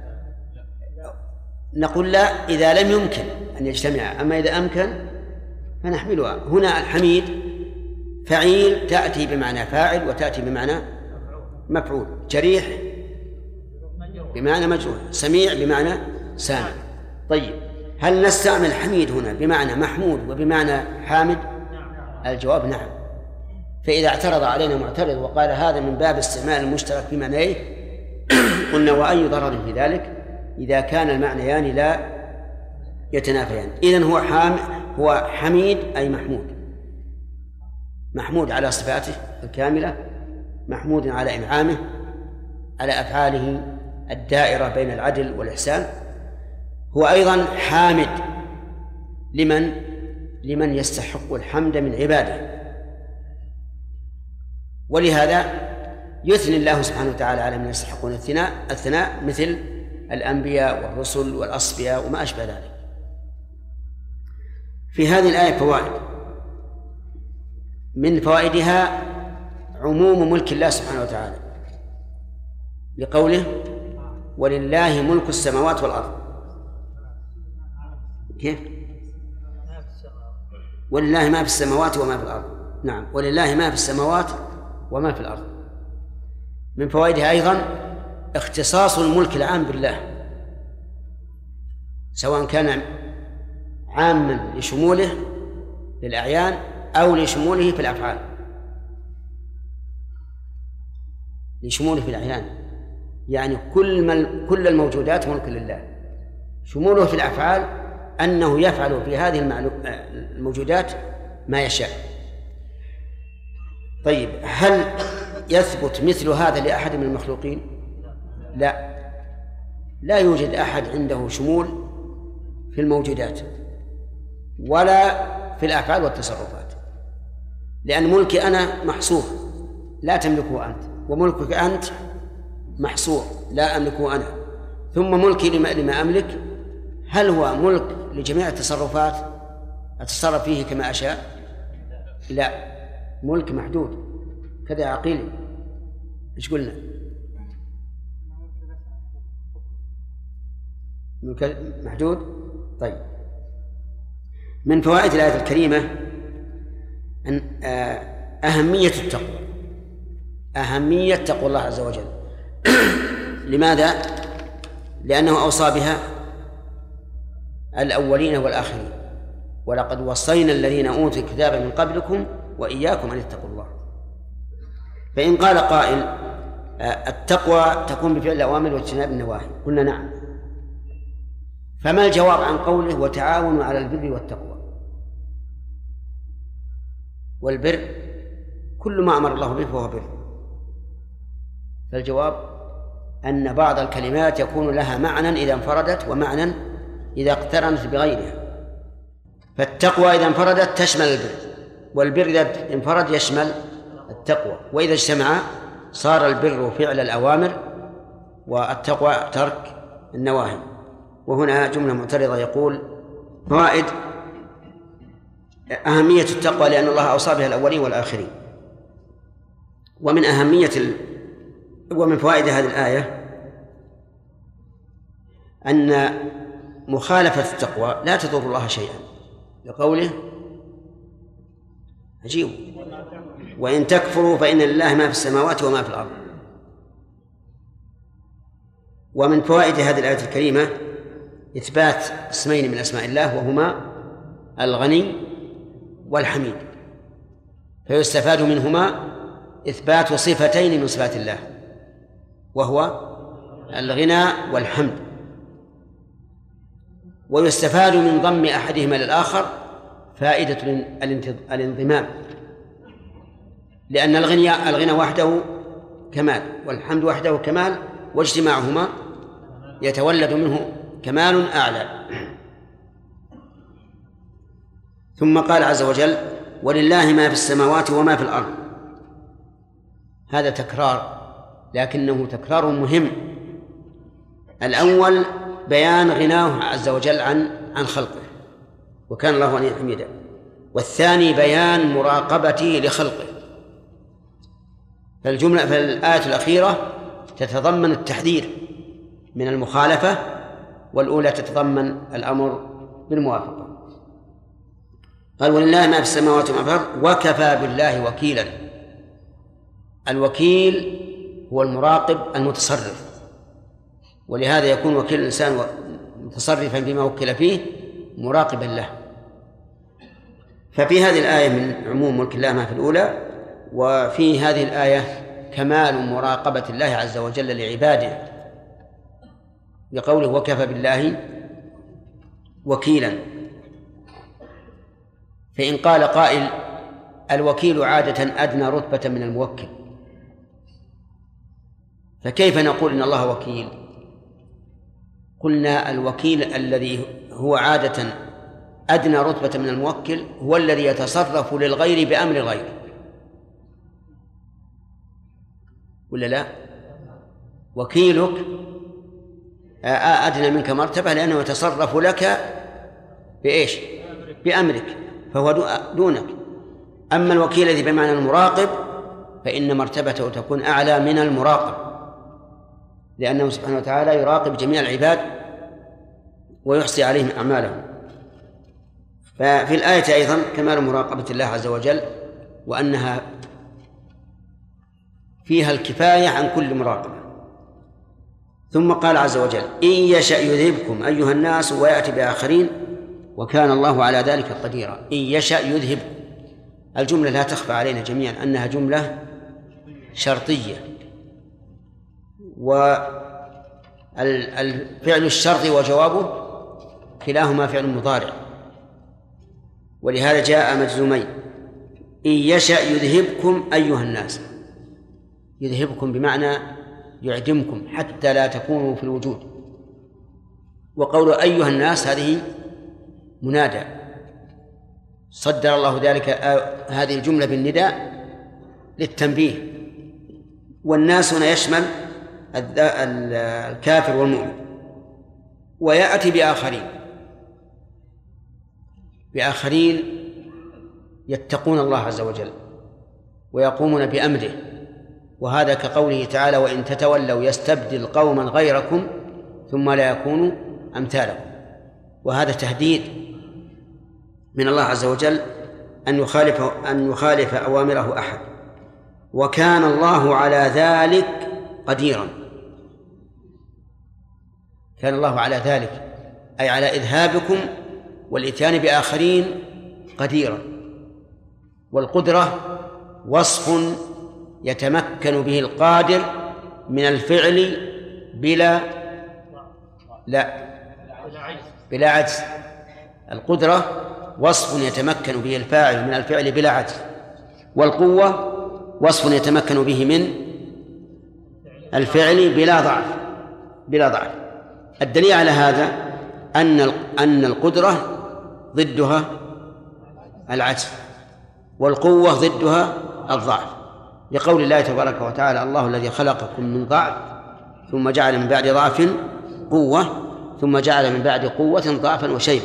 نقول لا، إذا لم يمكن أن يجتمع، أما إذا أمكن فنحملها. هنا الحميد فعيل تأتي بمعنى فاعل وتأتي بمعنى مفعول، جريح بمعنى مجروح، سميع بمعنى سامع. طيب، هل نستعمل حميد هنا بمعنى محمود وبمعنى حامد؟ الجواب نعم. فإذا اعترض علينا معترض وقال هذا من باب استعمال المشترك في معنيه، قلنا وأي ضرر في ذلك إذا كان المعنيان لا يتنافيان. إذن هو حميد أي محمود على صفاته الكاملة، محمود على إنعامه، على أفعاله الدائرة بين العدل والإحسان. هو أيضا حامد لمن يستحق الحمد من عباده، ولهذا يثني الله سبحانه وتعالى على من يستحقون الثناء مثل الأنبياء والرسل والأصفياء وما أشبه ذلك. في هذه الآية فوائد، من فوائدها عموم ملك الله سبحانه وتعالى لقوله ولله ملك السماوات والأرض. كيف؟ ولله ما في السماوات وما في الأرض. نعم، ولله ما في السماوات وما في الأرض. من فوائدها أيضا اختصاص الملك العام بالله، سواء كان عاما لشموله للأعيان أو لشموله في الأفعال. لشموله في الأعيان يعني كل الموجودات ملك لله. شموله في الأفعال أنه يفعل في هذه الموجودات ما يشاء. طيب، هل يثبت مثل هذا لأحد من المخلوقين؟ لا يوجد أحد عنده شمول في الموجودات ولا في الأفعال والتصرفات، لأن ملكي أنا محصور لا تملكه أنت، وملكك أنت محصور لا أملكه أنا، ثم ملكي لما أملك هل هو ملك لجميع التصرفات أتصرف فيه كما أشاء؟ لا، ملك محدود. كذا عقيل إيش قلنا؟ ملك محدود. طيب، من فوائد الآية الكريمة أن أهمية تقوى الله عز وجل. لماذا؟ لأنه أوصى بها الأولين والآخرين، ولقد وصينا الذين أوتوا الكتاب من قبلكم وإياكم أن اتقوا الله. فإن قال قائل التقوى تكون بفعل الأوامر واجتناب النواهي، قلنا نعم. فما الجواب عن قوله وتعاونوا على البر والتقوى؟ والبر كل ما أمر الله به فهو بر. فالجواب أن بعض الكلمات يكون لها معنى إذا انفردت ومعنى إذا اقترنت بغيرها. فالتقوى إذا انفردت تشمل البر، والبر إذا انفرد يشمل التقوى، وإذا اجتمع صار البر فعل الأوامر والتقوى ترك النواهي. وهنا جملة معترضة يقول: فوائد أهمية التقوى لأن الله أوصى بها الأولين والآخرين. ومن فوائد هذه الآية أن مخالفة التقوى لا تضر الله شيئا، لقوله عجيب: وإن تكفروا فإن لله ما في السماوات وما في الأرض. ومن فوائد هذه الآية الكريمة إثبات اسمين من أسماء الله وهما الغني والحميد، فيستفاد منهما إثبات صفتين من صفات الله وهو الغنى والحمد، ويستفاد من ضم أحدهما للآخر فائدة الانضمام، لأن الغنى وحده كمال والحمد وحده كمال، واجتماعهما يتولد منه كمال أعلى. ثم قال عز وجل: ولله ما في السماوات وما في الأرض. هذا تكرار، لكنه تكرار مهم. الأول بيان غناه عز وجل عن خلقه، وكان الله غنيا حميدا. والثاني بيان مراقبته لخلقه. فالآية الأخيرة تتضمن التحذير من المخالفة، والأولى تتضمن الأمر بالموافقة. قال: ولله ما في السماوات وما في الأرض وكفى بالله وكيلا. الوكيل هو المراقب المتصرف، ولهذا يكون وكيل الإنسان متصرفا بما وكل فيه مراقبا له. ففي هذه الآية من عموم ملك الله ما في الأولى، وفي هذه الآية كمال مراقبة الله عز وجل لعباده بقوله وكفى بالله وكيلا. فإن قال قائل: الوكيل عادة أدنى رتبة من الموكل، فكيف نقول إن الله وكيل؟ قلنا: الوكيل الذي هو عادة أدنى رتبة من الموكل هو الذي يتصرف للغير بأمر الغير، ولا لا؟ وكيلك أدنى منك مرتبة لأنه يتصرف لك بإيش؟ بأمرك، فهو دونك. أما الوكيل الذي بمعنى المراقب فإن مرتبته تكون أعلى من المراقب، لأنه سبحانه وتعالى يراقب جميع العباد ويحصي عليهم أعمالهم. ففي الآية أيضا كمال مراقبة الله عز وجل، وأنها فيها الكفاية عن كل مراقبة. ثم قال عز وجل: إن يشأ يذهبكم أيها الناس ويأتي بآخرين وكان الله على ذلك قديرا. إن يشأ يذهبكم، الجملة لا تخفى علينا جميعا أنها جملة شرطية، والفعل الشرط وجوابه كلاهما فعل مضارع، ولهذا جاء مجزومين. إن يشأ يذهبكم أيها الناس، يذهبكم بمعنى يعدمكم حتى لا تكونوا في الوجود. وقول أيها الناس هذه منادى، صدر الله ذلك هذه الجملة بالنداء للتنبيه، والناس هنا يشمل الكافر والمؤمن. ويأتي بآخرين يتقون الله عز وجل ويقومون بأمره، وهذا كقوله تعالى: وإن تتولوا يستبدل قوما غيركم ثم لا يكونوا أمثالكم. وهذا تهديد من الله عز وجل أن يخالف أوامره أحد. وكان الله على ذلك قديرا. كان الله على ذلك أي على إذهابكم والإتيان بآخرين قديرا. والقدرة وصف يتمكن به القادر من الفعل بلا عجز. القدرة وصف يتمكن به الفاعل من الفعل بلا عجز، والقوة وصف يتمكن به من الفعل بلا ضعف. الدليل على هذا أن القدرة ضدها العجز، والقوة ضدها الضعف، لقول الله تبارك وتعالى: الله الذي خلقكم من ضعف ثم جعل من بعد ضعف قوة ثم جعل من بعد قوة ضعفا وشيبة.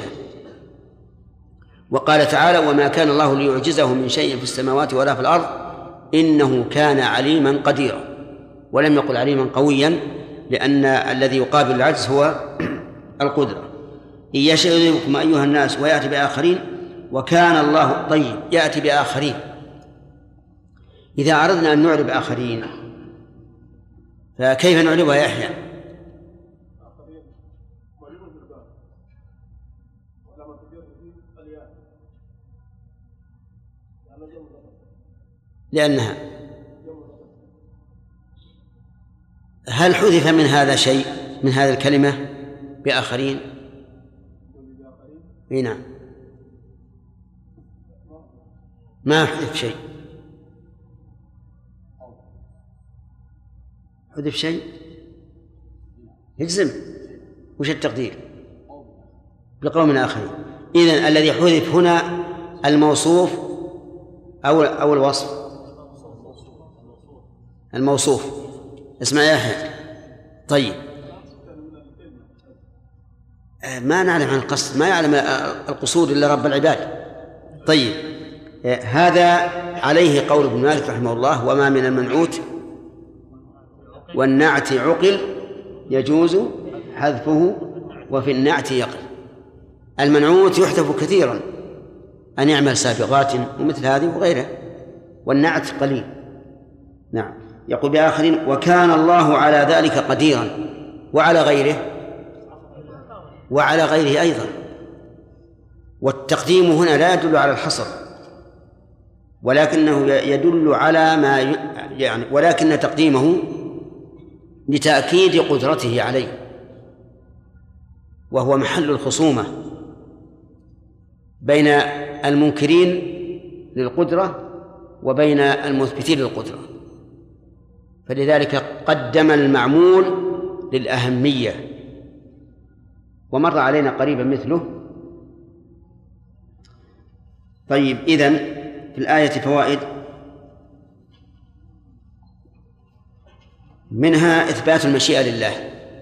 وقال تعالى: وما كان الله ليعجزه من شيء في السماوات ولا في الأرض إنه كان عليما قديرا. ولم يقل عليما قويا، لأن الذي يقابل العجز هو القدرة. إن يشاء يذهبكم أيها الناس ويأتي بآخرين وكان الله طيب. يأتي بآخرين، إذا أردنا أن نعرب آخرين فكيف نعربها يا يحيى؟ لأنها هل حذف من هذا شيء من هذه الكلمة بآخرين؟ نعم، ما حذف شيء. حذف شيء يجزم. وش التقدير؟ بقوم آخرين. إذن الذي حذف هنا الموصوف أو الوصف؟ الموصوف. اسمع يا أحمد. طيب، ما نعلم عن القصد، ما يعلم القصود إلا رب العباد. طيب، هذا عليه قول ابن مالك رحمه الله: وما من المنعوت والنعت عقل يجوز حذفه وفي النعت يقل. المنعوت يحذف كثيرا، أن يعمل سابغات ومثل هذه وغيره، والنعت قليل. نعم. يقول بآخرين: وكان الله على ذلك قديرا، وعلى غيره أيضا. والتقديم هنا لا يدل على الحصر، ولكنه يدل على ما يعني، ولكن تقديمه لتأكيد قدرته عليه، وهو محل الخصومة بين المنكرين للقدرة وبين المثبتين للقدرة، فلذلك قدم المعمول للأهمية. ومر علينا قريبا مثله. طيب، إذن في الآية فوائد، منها إثبات المشيئة لله،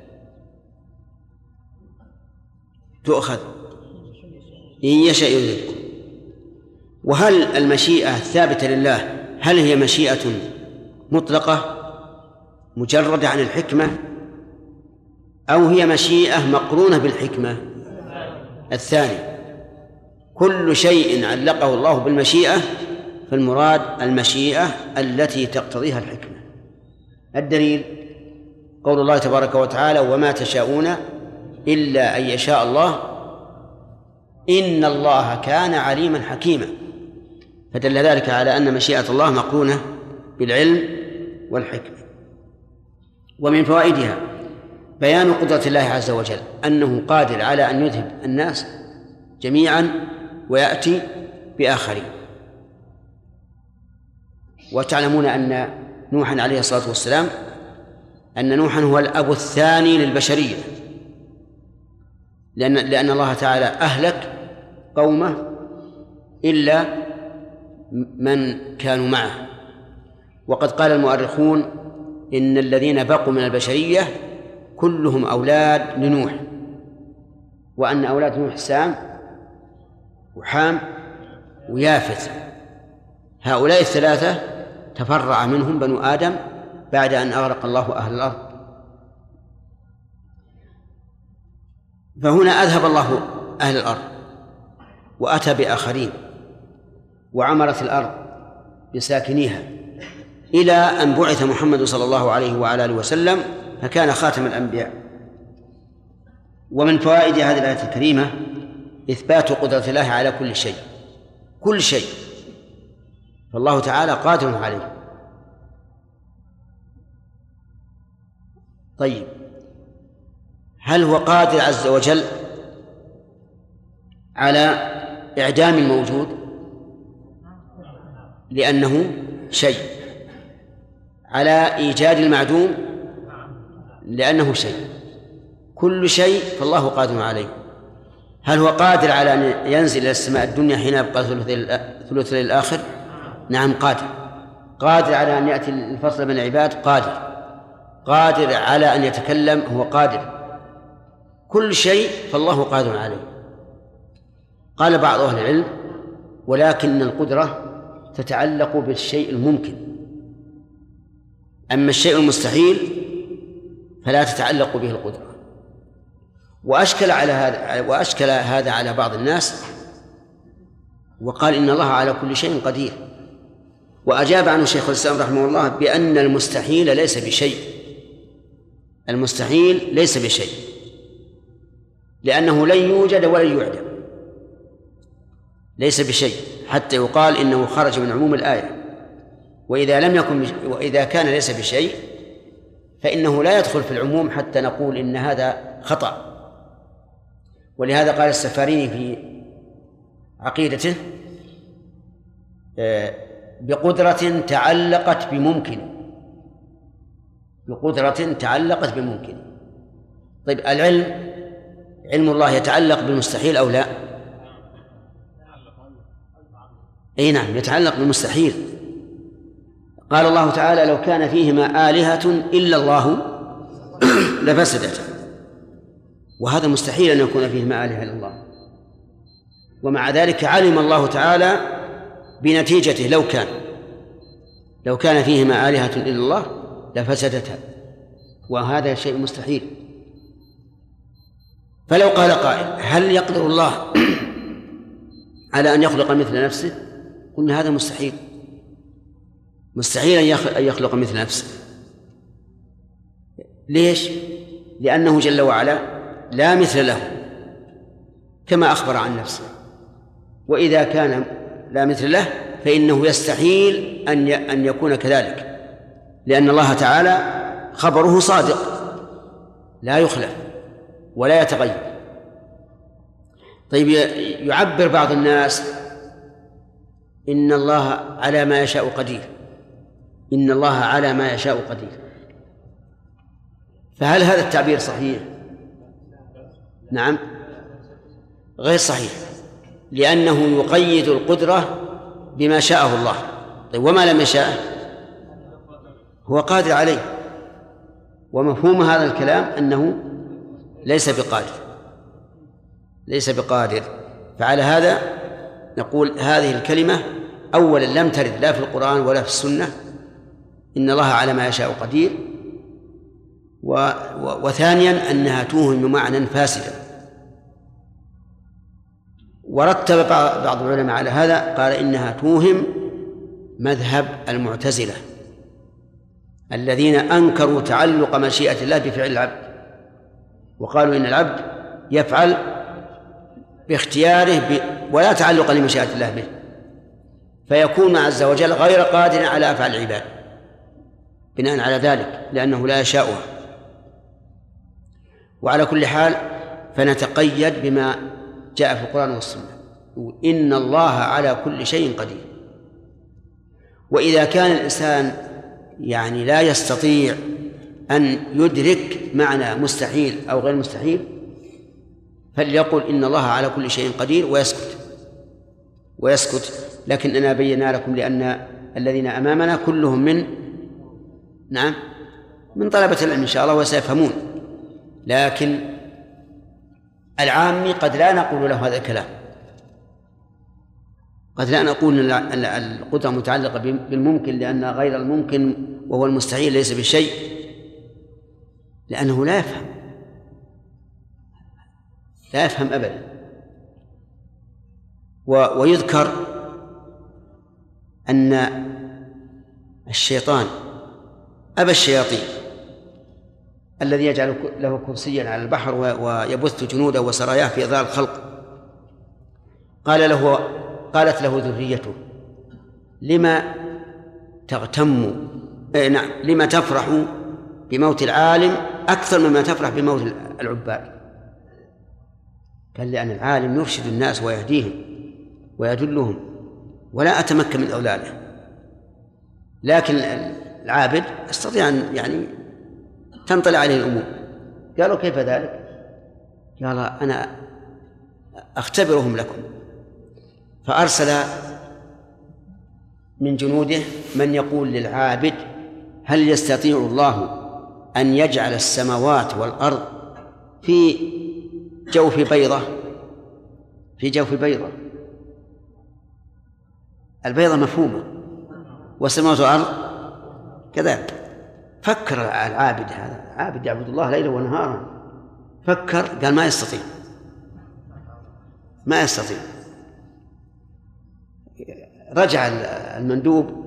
تؤخذ إن يشاء يذهبكم. وهل المشيئة الثابتة لله هل هي مشيئة مطلقة مجردة عن الحكمة، أو هي مشيئة مقرونة بالحكمة؟ الثاني. كل شيء علقه الله بالمشيئة فالمراد المشيئة التي تقتضيها الحكمة. الدليل قول الله تبارك وتعالى: وما تشاءون إلا أن يشاء الله إن الله كان عليما حكيما. فدل ذلك على أن مشيئة الله مقرونة بالعلم والحكمة. ومن فوائدها بيان قدرة الله عز وجل، أنه قادر على أن يذهب الناس جميعا ويأتي بآخرين. وتعلمون أن نوحا عليه الصلاة والسلام، أن نوحا هو الأب الثاني للبشرية، لأن الله تعالى أهلك قومه إلا من كانوا معه. وقد قال المؤرخون إن الذين بقوا من البشرية كلهم أولاد لنوح، وأن أولاد نوح سام وحام ويافث. هؤلاء الثلاثة تفرع منهم بنو آدم بعد أن أغرق الله أهل الأرض. فهنا أذهب الله أهل الأرض وأتى بآخرين، وعمرت الأرض بساكنيها إلى أن بعث محمد صلى الله عليه وعلى آله وسلم فكان خاتم الأنبياء. ومن فوائد هذه الآية الكريمة إثبات قدرة الله على كل شيء، فالله تعالى قادر عليه، طيب، هل هو قادر عز وجل على إعدام الموجود لأنه شيء، على إيجاد المعدوم لأنه شيء، كل شيء فالله قادر عليه؟ هل هو قادر على أن ينزل إلى السماء الدنيا حين يبقى ثلث الليل الآخر؟ نعم قادر. قادر على أن يأتي الفصل بين العباد؟ قادر. قادر على أن يتكلم؟ هو قادر. كل شيء فالله قادر عليه. قال بعض أهل العلم: ولكن القدرة تتعلق بالشيء الممكن، أما الشيء المستحيل فلا تتعلق به القدرة. وأشكل هذا على بعض الناس، وقال إن الله على كل شيء قدير. وأجاب عنه شيخ الإسلام رحمه الله بأن المستحيل ليس بشيء، المستحيل ليس بشيء، لأنه لن يوجد ولن يعدم، ليس بشيء، حتى يقال إنه خرج من عموم الآية. وإذا كان ليس بشيء فإنه لا يدخل في العموم حتى نقول إن هذا خطأ. ولهذا قال السفاريني في عقيدته: بقدرة تعلقت بممكن، بقدرة تعلقت بممكن. طيب، العلم، علم الله يتعلق بالمستحيل أو لا؟ أي نعم، يتعلق بالمستحيل. قال الله تعالى: لو كان فيهما آلهة إلا الله لفسدتا. وهذا مستحيل أن يكون فيهما آلهة إلا الله، ومع ذلك علم الله تعالى بنتيجته: لو كان فيهما آلهة إلا الله لفسدتا، وهذا شيء مستحيل. فلو قال قائل: هل يقدر الله على أن يخلق مثل نفسه؟ قلنا هذا مستحيل، مستحيل أن يخلق مثل نفسه. ليش؟ لأنه جل وعلا لا مثل له كما أخبر عن نفسه، وإذا كان لا مثل له فإنه يستحيل أن يكون كذلك، لأن الله تعالى خبره صادق لا يخلف ولا يتغير. طيب، يعبر بعض الناس: إن الله على ما يشاء قدير، إن الله على ما يشاء قدير. فهل هذا التعبير صحيح؟ نعم، غير صحيح، لأنه يقيد القدرة بما شاءه الله. طيب، وما لم يشاء هو قادر عليه. ومفهوم هذا الكلام أنه ليس بقادر. فعلى هذا نقول هذه الكلمة أولا لم ترد لا في القرآن ولا في السنة، إن الله على ما يشاء قدير. وثانيا أنها توهم معنى فاسدا. ورتب بعض العلماء على هذا، قال إنها توهم مذهب المعتزلة الذين أنكروا تعلق مشيئة الله بفعل العبد، وقالوا إن العبد يفعل باختياره ولا تعلق لمشيئة الله به، فيكون عز وجل غير قادر على أفعال العباد بناء على ذلك، لأنه لا يشاءها. وعلى كل حال فنتقيد بما جاء في القرآن والسنة: إن الله على كل شيء قدير. وإذا كان الإنسان يعني لا يستطيع أن يدرك معنى مستحيل أو غير مستحيل فليقل إن الله على كل شيء قدير ويسكت. لكننا بينا لكم لأن الذين أمامنا كلهم من طلبة العلم إن شاء الله وسيفهمون، لكن العامي قد لا نقول له هذا الكلام، قد لا نقول أن القدرة متعلقة بالممكن لأن غير الممكن وهو المستحيل ليس بشيء، لأنه لا يفهم أبدا. ويذكر أن الشيطان أبى الشياطين الذي يجعل له كرسيا على البحر ويبث جنوده وسراياه في إضاءة الخلق، قالت له ذريته: لما تغتم لما تفرح بموت العالم أكثر مما تفرح بموت العباد. قال لأن العالم يرشد الناس ويهديهم ويدلهم ولا أتمكن من أولاده، لكن العابد يستطيع أن يعني تنطلع عليه الأمور. قالوا كيف ذلك؟ قال أنا أختبرهم لكم. فأرسل من جنوده من يقول للعابد هل يستطيع الله أن يجعل السماوات والأرض في جوف بيضة؟ في جوف بيضة، البيضة مفهومة والسماوات والأرض كذلك. فكر العابد، هذا عابد يعبد الله ليلا ونهارا، فكر قال ما يستطيع، ما يستطيع. رجع المندوب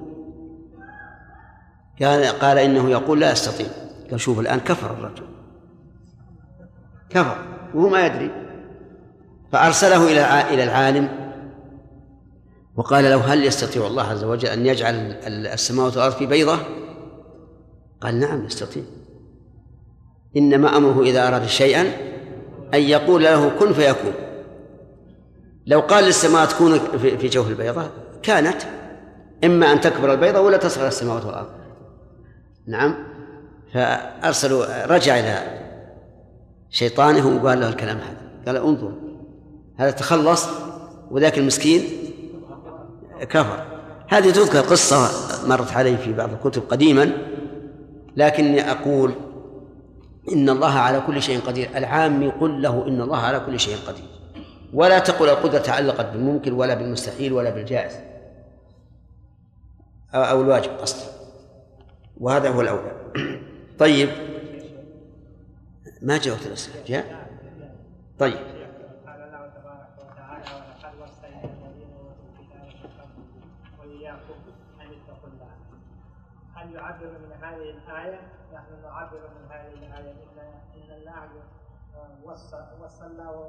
قال إنه يقول لا يستطيع. قال شوف الآن كفر الرجل، كفر وهو ما يدري. فأرسله إلى العالم وقال له هل يستطيع الله عز وجل أن يجعل السماوات والأرض في بيضة؟ قال نعم يستطيع، إنما أمره إذا أراد شيئا أن يقول له كن فيكون. لو قال للسماء تكون في جوف البيضة كانت، إما أن تكبر البيضة ولا تصغر السماوات والأرض. نعم. فأرسلوا، رجع إلى شيطانه وقال له الكلام هذا، قال انظر هذا تخلص وذاك المسكين كفر. هذه تذكر قصة مرت علي في بعض الكتب قديما، لكني أقول إن الله على كل شيء قدير. العام قل له إن الله على كل شيء قدير، ولا تقل القدرة تعلقت بالممكن ولا بالمستحيل ولا بالجائز أو الواجب أصلا، وهذا هو الأولى. طيب ما جاءت الأسئلة؟ جاء؟ طيب. قال الله تبارك وتعالى ولقد وصينا الذين اوتوا الكتاب من قبلكم واياكم ان اتقوا الله. هل يعبر من هذه الآية؟ نحن نعبر من هذه الآية إن الله وصى الله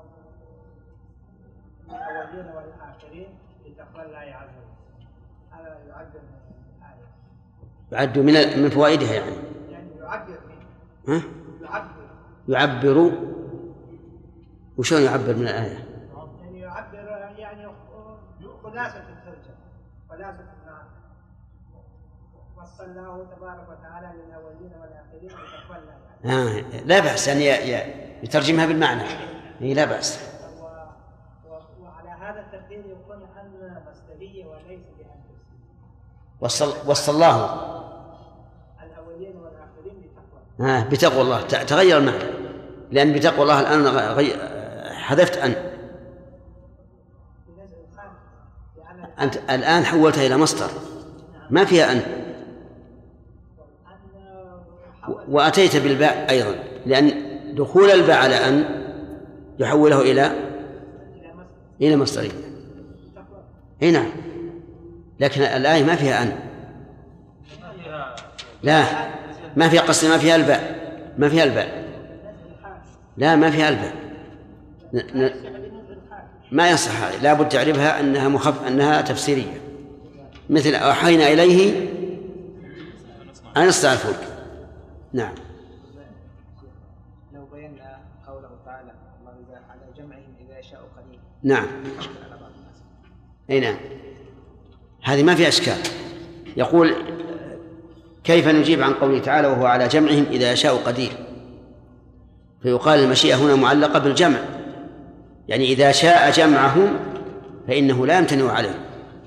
الأولين والآخرين بتقوى الله عز وجل. هذا يعبر من الآية، يعد من فوائدها يعني يعبر منه. يعبر وشون يعبر من الآية؟ يعني يعبر يعني خلاصة الترجمة، خلاصة المعنى. وصى الله تبارك وتعالى للأولين والآخرين بتقوى الله. لا بأس أن يترجمها بالمعنى، لا بأس. وعلى هذا التقدير يكون أن مصدرية وليس بأن وصى الله الأولين والآخرين بتقوى. بتقوى الله، تغير المعنى، لأن بتقوى الله الآن حذفت أنت الآن حولتها إلى مصدر ما فيها أن، وأتيت بالباء أيضا، لأن دخول الباء على أن يحوله إلى مصدرية. هنا لكن الآية ما فيها أن، لا ما فيها قصد، ما فيها الباء، ما فيها الباء، لا ما فيها الباء، ما يصح هذه، لا بد تعرفها أنها تفسيرية، مثل أوحينا إليه أن يصنع الفلك. نعم. لو بينا قوله تعالى الله على جمعهم إذا يشاء قليل. نعم. أي نعم، هذه ما في أشكال. يقول كيف نجيب عن قوله تعالى وهو على جمعهم إذا يشاء قدير؟ فيقال المشيئة هنا معلقة بالجمع، يعني إذا شاء جمعهم فإنه لا يمتنع عليه.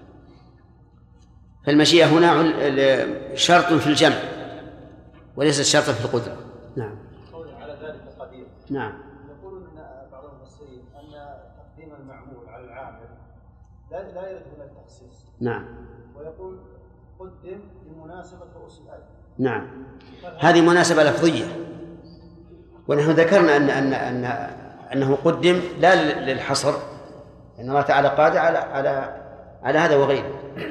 فالمشيئة هنا شرط في الجمع وليس شرطا في القدرة. نعم. على ذلك قدير. نعم. يقول ان بعض المفسرين ان تقديم المعمول على العامل لا يرد من التخصيص. نعم. ويقول قدم لمناسبة رؤوس الآية. نعم، هذه مناسبة لفظية، ونحن ذكرنا أنه قدم لا للحصر، إن الله تعالى قادر على هذا وغيره.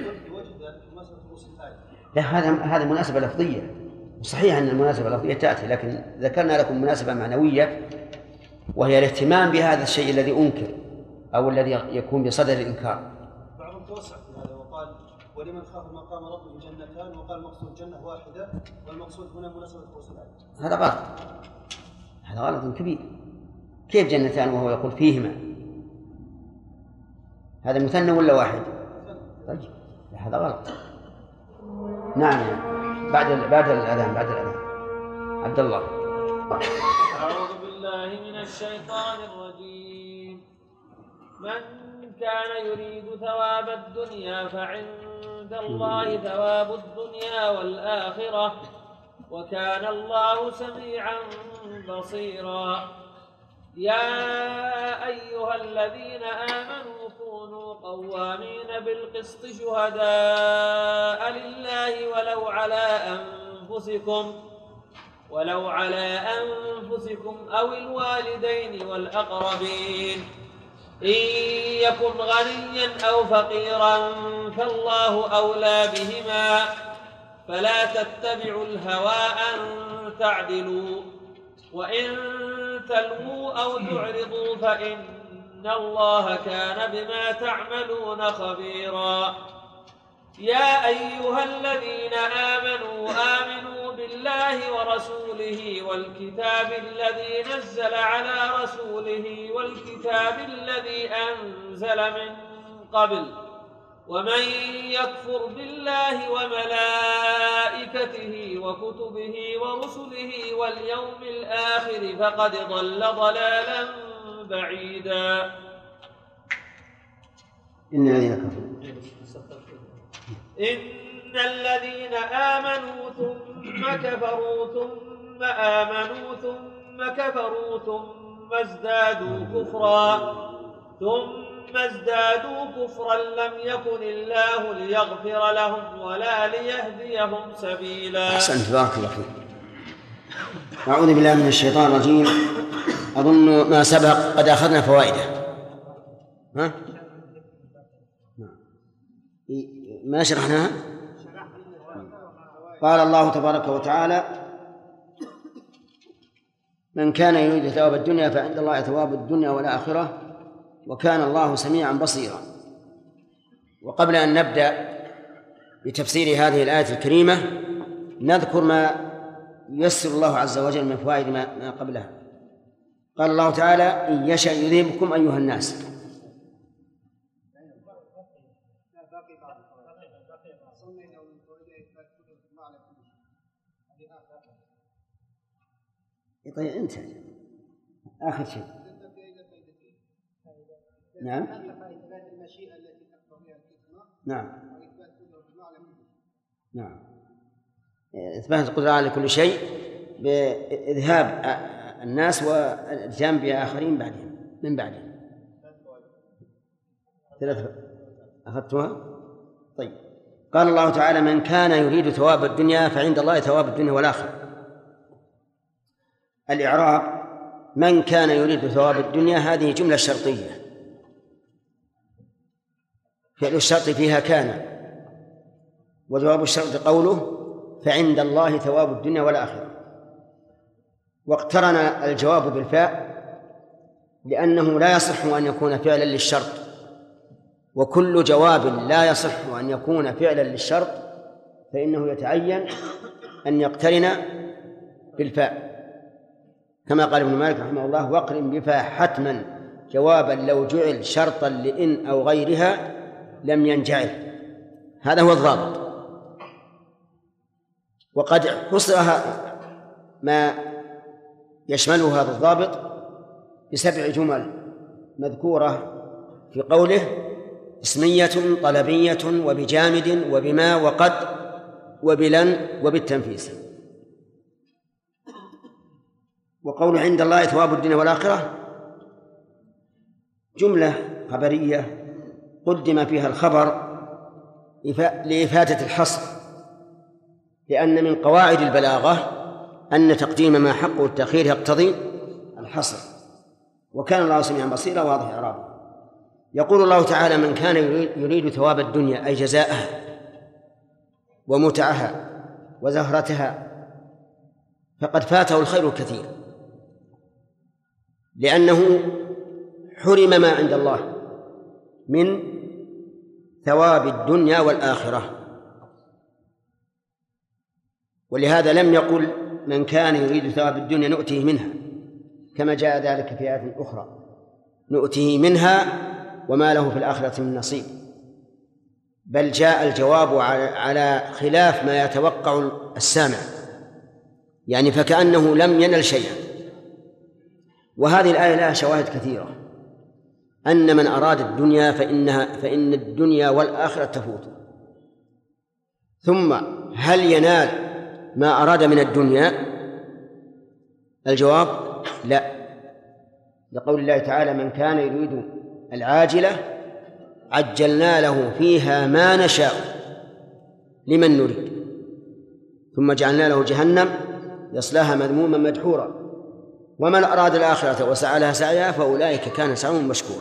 لا، هذا مناسبة لفظية، صحيح أن المناسبة اللفظية تأتي، لكن ذكرنا لكم مناسبة معنوية وهي الاهتمام بهذا الشيء الذي أنكر أو الذي يكون بصدد الإنكار. بعضهم توسع في هذا وقال ولمن خاف مقام ربه جنتان، وقال مقصود جنة واحدة والمقصود هنا مناسبة رؤوس الآية. هذا غلط، هذا غلط كبير. كيف جنتان وهو يقول فيهما؟ هذا مثنى ولا واحد؟ طيب هذا غلط. نعم بعد الأذان عبد الله. أعوذ بالله من الشيطان الرجيم. من كان يريد ثواب الدنيا فعند الله ثواب الدنيا والآخرة وكان الله سميعا بصيرا. يا أيها الذين آمنوا كونوا قوامين بالقسط شهداء لله ولو على أنفسكم أو الوالدين والأقربين إن يكن غنيا أو فقيرا فالله أولى بهما فلا تتبعوا الهوى أن تعدلوا وإن تلووا أو تعرضوا فإن الله كان بما تعملون خبيرا. يا أيها الذين آمنوا بالله ورسوله والكتاب الذي نزل على رسوله والكتاب الذي أنزل من قبل ومن يكفر بالله وملائكته وكتبه ورسله واليوم الآخر فقد ضل ضلالا بعيدا. إن الذين آمنوا ثم كفروا ثم آمنوا ثم كفروا ثم ازدادوا كفرا لم يكن الله ليغفر لهم ولا ليهديهم سبيلا. أحسنت بارك الله فيك. أعوذ بالله من الشيطان الرجيم. أظن ما سبق قد أخذنا فوائده. ما شرحناها؟ قال الله تبارك وتعالى من كان يريد ثواب الدنيا فعند الله ثواب الدنيا والآخرة وكان الله سميعا بصيرا. وقبل أن نبدأ بتفسير هذه الآية الكريمة نذكر ما ييسر الله عز وجل من فوائد ما قبلها. قال الله تعالى إن يشأ يذهبكم أيها الناس. طيب أنت آخر شيء. نعم إثبات القدرة على كل شيء بإذهاب الناس والإتيان بآخرين من بعدهم. ثلاثة أخذتها. طيب قال الله تعالى من كان يريد ثواب الدنيا فعند الله ثواب الدنيا والآخرة. الإعراب من كان يريد ثواب الدنيا هذه جملة شرطية فعل الشرط فيها كان وجواب الشرط قوله فعند الله ثواب الدنيا والآخرة. واقترن الجواب بالفاء لأنه لا يصح أن يكون فعلا للشرط وكل جواب لا يصح أن يكون فعلا للشرط فإنه يتعين أن يقترن بالفاء كما قال ابن مالك رحمه الله واقرن بفاء حتما جوابا لو جعل شرطا لإن أو غيرها لم ينجعل. هذا هو الضابط. وقد حصرها ما يشمله هذا الضابط ب7 جمل مذكورة في قوله اسمية طلبية وبجامد وبما وقد وبلن وبالتنفيس. وقول عند الله ثواب الدنيا والآخرة جملة خبرية قدم فيها الخبر لإفادة الحصر لأن من قواعد البلاغة أن تقديم ما حقه التأخير يقتضي الحصر وكان الله سميعا بصيرا واضح إعرابه. يقول الله تعالى من كان يريد ثواب الدنيا أي جزاءها ومتعها وزهرتها فقد فاته الخير الكثير لأنه حرم ما عند الله من ثواب الدنيا والآخرة. ولهذا لم يقل من كان يريد ثواب الدنيا نؤتيه منها كما جاء ذلك في آية أخرى: نؤتيه منها وما له في الآخرة من نصيب. بل جاء الجواب على خلاف ما يتوقع السامع، يعني فكأنه لم ينل شيئا. وهذه الآية لها شواهد كثيرة، أن من أراد الدنيا فإن الدنيا والآخرة تفوت. ثم هل ينال ما أراد من الدنيا؟ الجواب لا، لقول الله تعالى: من كان يريد العاجلة عجلنا له فيها ما نشاء لمن نريد ثم جعلنا له جهنم يصلاها مذموما مدحورا ومن أراد الآخرة وسعى لها سعيها فأولئك كان سعيهم مشكورا.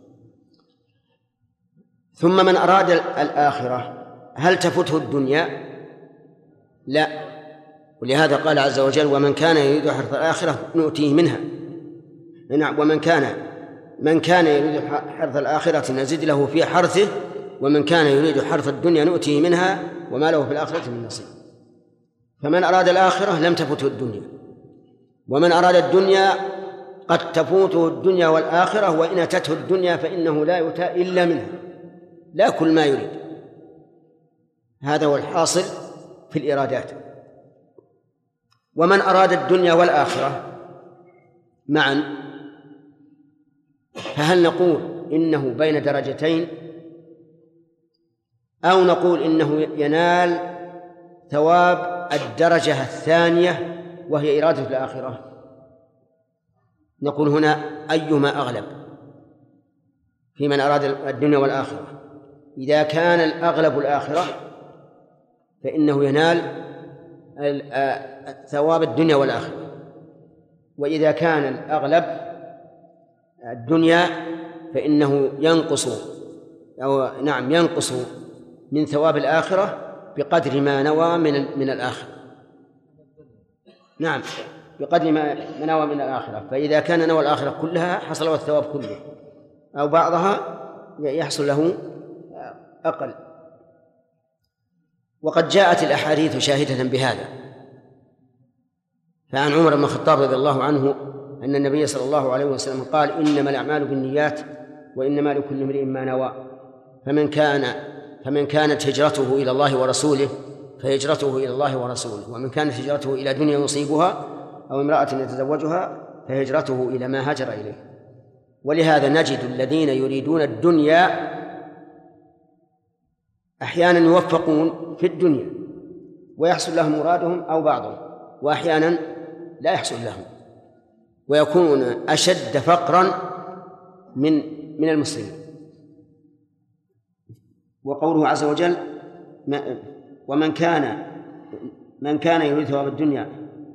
ثم من أراد الآخرة هل تفته الدنيا؟ لا، ولهذا قال عز وجل: ومن كان يريد حرث الآخرة نؤتيه منها. نعم، من كان يريد حرث الآخرة نزد له في حرثه ومن كان يريد حرث الدنيا نؤتيه منها وما له في الآخرة من نصيب. فمن أراد الآخرة لم تفته الدنيا، ومن أراد الدنيا قد تفوته الدنيا والآخرة، وإن أتته الدنيا فإنه لا يؤتى إلا منها، لا كل ما يريد. هذا هو الحاصل في الإرادات. ومن أراد الدنيا والآخرة معا فهل نقول إنه بين درجتين أو نقول إنه ينال ثواب الدرجة الثانية وهي إرادة الآخرة؟ نقول هنا أيما أغلب في من أراد الدنيا والآخرة. إذا كان الأغلب الآخرة فإنه ينال ثواب الدنيا والآخرة، وإذا كان الأغلب الدنيا فإنه ينقص من ثواب الآخرة بقدر ما نوى من الآخرة. نعم، بقدر ما نوى من الآخرة. فإذا كان نوى الآخرة كلها حصل له الثواب كله، أو بعضها يحصل له أقل. وقد جاءت الأحاديث شاهدة بهذا. فعن عمر بن الخطاب رضي الله عنه أن النبي صلى الله عليه وسلم قال: إنما الأعمال بالنيات وإنما لكل امرئ ما نوى، فمن كانت هجرته إلى الله ورسوله فهجرته إلى الله ورسوله، ومن كانت هجرته إلى دنيا يصيبها أو امرأة يتزوجها فهجرته إلى ما هاجر إليه. ولهذا نجد الذين يريدون الدنيا أحيانا يوفقون في الدنيا ويحصل لهم مرادهم أو بعضهم، وأحيانا لا يحصل لهم ويكون أشد فقرا من المسلمين. وقوله عز وجل: ومن كان يريد ثواب الدنيا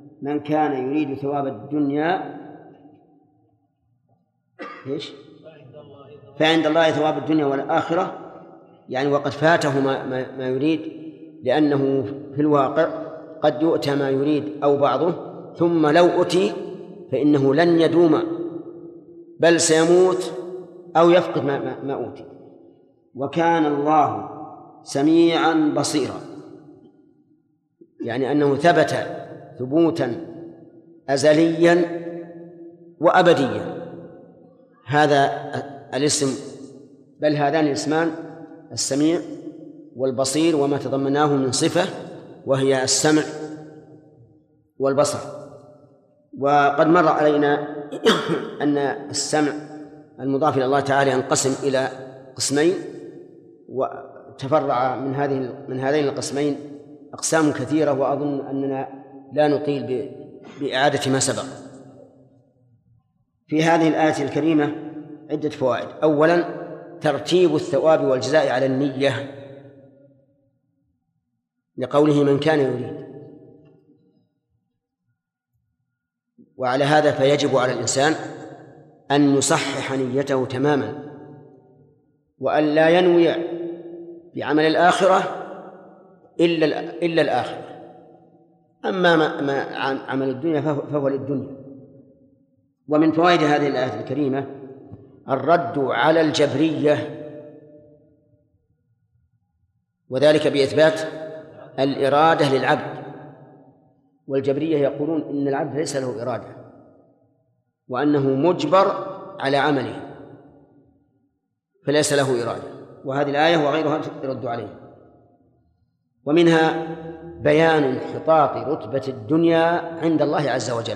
فعند الله ثواب الدنيا والآخرة، يعني وقد فاته ما يريد، لأنه في الواقع قد يؤتى ما يريد أو بعضه، ثم لو أتي فإنه لن يدوم بل سيموت أو يفقد ما أوتي. وكان الله سميعا بصيرا، يعني أنه ثبت ثبوتا أزليا وأبديا هذا الاسم، بل هذان الاسمان السميع والبصير وما تضمناه من صفة وهي السمع والبصر. وقد مر علينا أن السمع المضاف إلى الله تعالى ينقسم إلى قسمين، وتفرع من هذين القسمين أقسام كثيرة، وأظن أننا لا نطيل بإعادة ما سبق. في هذه الآية الكريمة عدة فوائد. أولا، ترتيب الثواب والجزاء على النية، لقوله من كان يريد. وعلى هذا فيجب على الإنسان أن يصحح نيته تماما، وأن لا ينوي بعمل الآخرة إلا الآخرة. أما ما عمل الدنيا فهو للدنيا. ومن فوائد هذه الآية الكريمة الرد على الجبرية، وذلك بإثبات الإرادة للعبد. والجبرية يقولون إن العبد ليس له إرادة، وأنه مجبر على عمله فليس له إرادة. وهذه الآية وغيرها يرد عليه. ومنها بيان انحطاط رتبة الدنيا عند الله عز وجل،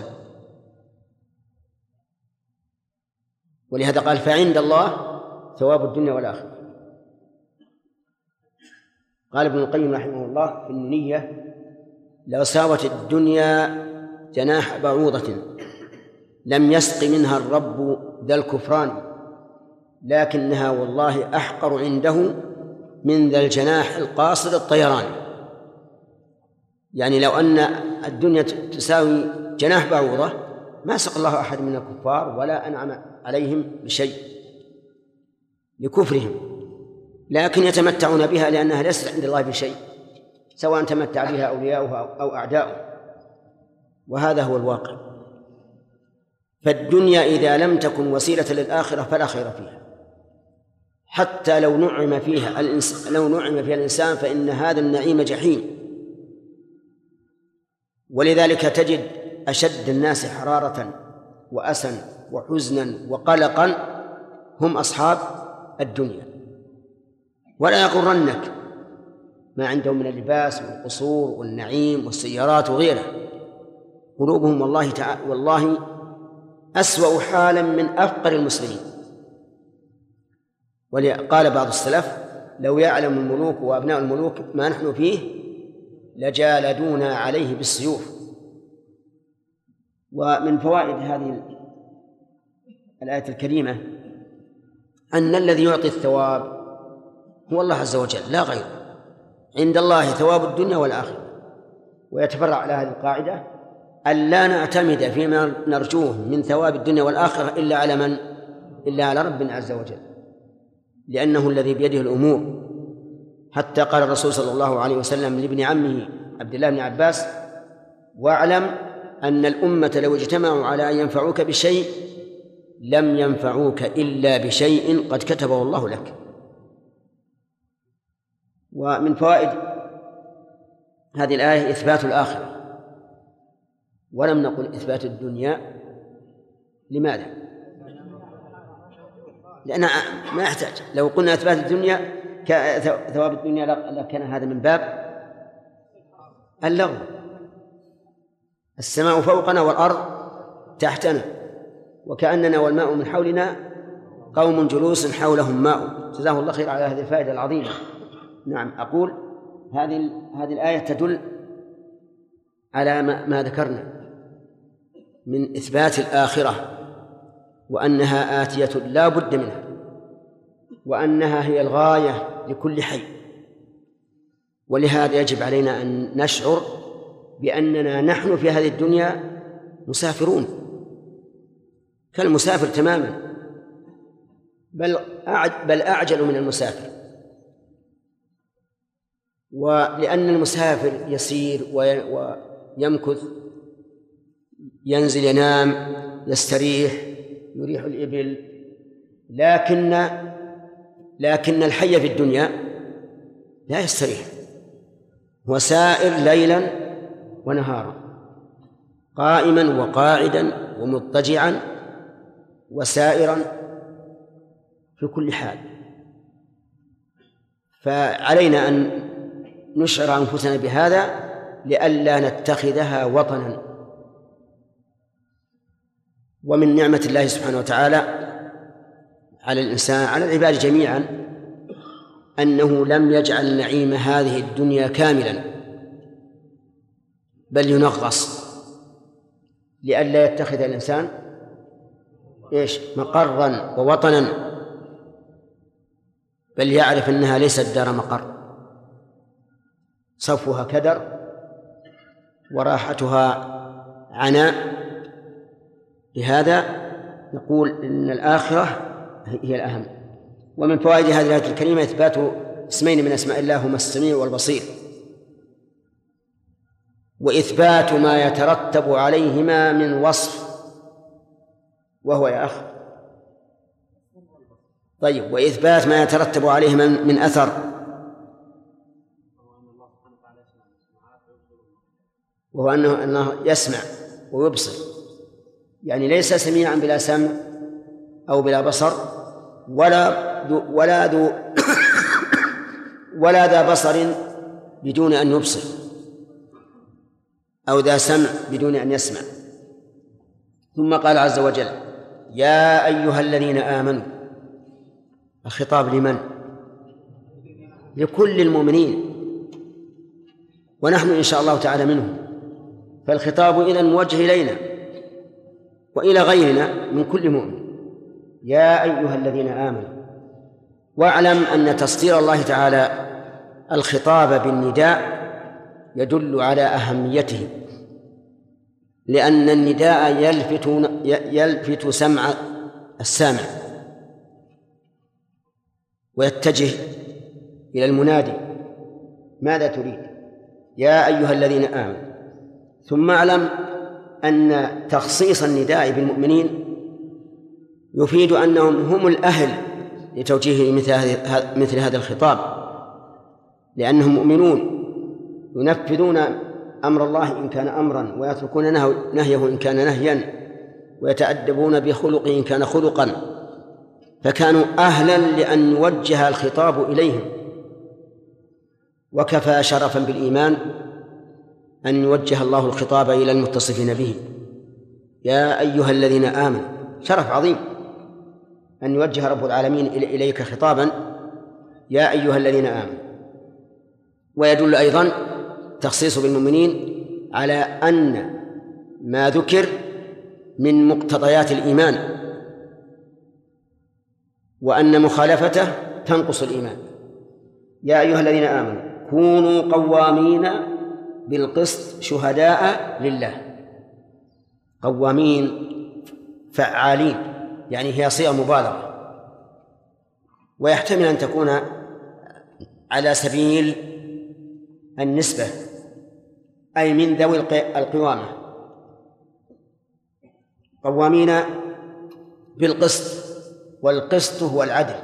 ولهذا قال فعند الله ثواب الدنيا والآخرة. قال ابن القيم رحمه الله في النونية: لو ساوت الدنيا جناح بعوضة لم يسق منها الرب ذا الكفران، لكنها والله أحقر عنده من ذا الجناح القاصر الطيران. يعني لو أن الدنيا تساوي جناح بعوضة ما سق الله أحد من الكفار ولا أنعم عليهم بشيء لكفرهم، لكن يتمتعون بها لأنها ليست عند الله بشيء، سواء تمتع بها أولياؤه أو أعداؤه، وهذا هو الواقع. فالدنيا إذا لم تكن وسيلة للآخرة فلا خير فيها، حتى لو نعم فيها الإنسان فإن هذا النعيم جحيم. ولذلك تجد أشد الناس حرارة وأسا وحزنا وقلقا هم أصحاب الدنيا. ولا يغرنك ما عندهم من اللباس والقصور والنعيم والسيارات وغيره، قلوبهم والله أسوأ حالا من أفقر المسلمين. وقال بعض السلف: لو يعلم الملوك وأبناء الملوك ما نحن فيه لجالدونا عليه بالسيوف. ومن فوائد هذه الآية الكريمة أن الذي يعطي الثواب هو الله عز وجل لا غيره، عند الله ثواب الدنيا والآخرة. ويتفرع على هذه القاعدة أن لا نعتمد فيما نرجوه من ثواب الدنيا والآخرة إلا على من؟ إلا على ربنا عز وجل، لأنه الذي بيده الأمور. حتى قال الرسول صلى الله عليه وسلم لابن عمه عبد الله بن عباس: واعلم أن الأمة لو اجتمعوا على أن ينفعوك بشيء لم ينفعوك إلا بشيء قد كتبه الله لك. ومن فوائد هذه الآية إثبات الآخرة، ولم نقل إثبات الدنيا. لماذا؟ لأن ما يحتاج. لو قلنا إثبات الدنيا ثواب الدنيا لكان هذا من باب اللغو. السماء فوقنا والأرض تحتنا، وكأننا والماء من حولنا قوم جلوس حولهم ماء. جزاه الله خير على هذه الفائدة العظيمة. نعم، أقول هذه الآية تدل على ما ذكرنا من إثبات الآخرة، وأنها آتية لا بد منها، وأنها هي الغاية لكل حي. ولهذا يجب علينا أن نشعر بأننا نحن في هذه الدنيا مسافرون كالمسافر تماما، بل أعجل من المسافر. ولأن المسافر يسير ويمكث، ينزل ينام يستريح يريح الإبل، لكن الحي في الدنيا لا يستريح، هو سائر ليلا ونهارا، قائما وقاعدا ومضطجعا وسائرا في كل حال. فعلينا أن نشعر أنفسنا بهذا لئلا نتخذها وطنا. ومن نعمة الله سبحانه وتعالى على الإنسان، على العباد جميعا، أنه لم يجعل نعيم هذه الدنيا كاملا، بل ينغص لئلا يتخذ الإنسان مقرا ووطنا، بل يعرف أنها ليست دار مقر، صفوها كدر وراحتها عناء. لهذا نقول إن الآخرة هي الأهم. ومن فوائد هذه الآية الكريمة إثبات اسمين من أسماء الله هما السميع والبصير، وإثبات ما يترتب عليهما من وصف، وهو يا أخ طيب، وإثبات ما يترتب عليهما من أثر، وهو أنه يسمع ويبصر يعني ليس سميعا بلا سمع أو بلا بصر، ولا ذا بصر بدون أن يبصر، أو ذا سمع بدون أن يسمع. ثم قال عز وجل: يا أيها الذين آمنوا. الخطاب لمن؟ لكل المؤمنين، ونحن إن شاء الله تعالى منهم، فالخطاب إذن موجه إلينا وإلى غيرنا من كل مؤمن. يا أيها الذين آمنوا. واعلم أن تصدير الله تعالى الخطاب بالنداء يدل على أهميته، لأن النداء يلفت سمع السامع ويتجه إلى المنادي: ماذا تريد؟ يا أيها الذين آمنوا. ثم اعلم أن تخصيص النداء بالمؤمنين يفيد أنهم هم الأهل لتوجيه مثل هذا الخطاب، لأنهم مؤمنون ينفذون أمر الله إن كان أمرا، ويتركون نهيه إن كان نهيا، ويتأدبون بخلقه إن كان خلقا، فكانوا أهلا لأن يوجه الخطاب إليهم. وكفى شرفا بالإيمان أن يوجه الله الخطاب إلى المتصفين به: يا أيها الذين آمنوا. شرف عظيم أن يوجه رب العالمين إليك خطابا: يا أيها الذين آمنوا. ويدل أيضا تخصيص بالمؤمنين على أن ما ذكر من مقتضيات الإيمان، وأن مخالفته تنقص الإيمان. يا أيها الذين آمنوا كونوا قوامين بالقسط شهداء لله. قوامين فعالين، يعني هي صيغة مبالغة، ويحتمل أن تكون على سبيل النسبة، أي من ذوي القوامة. قوامين بالقسط، والقسط هو العدل،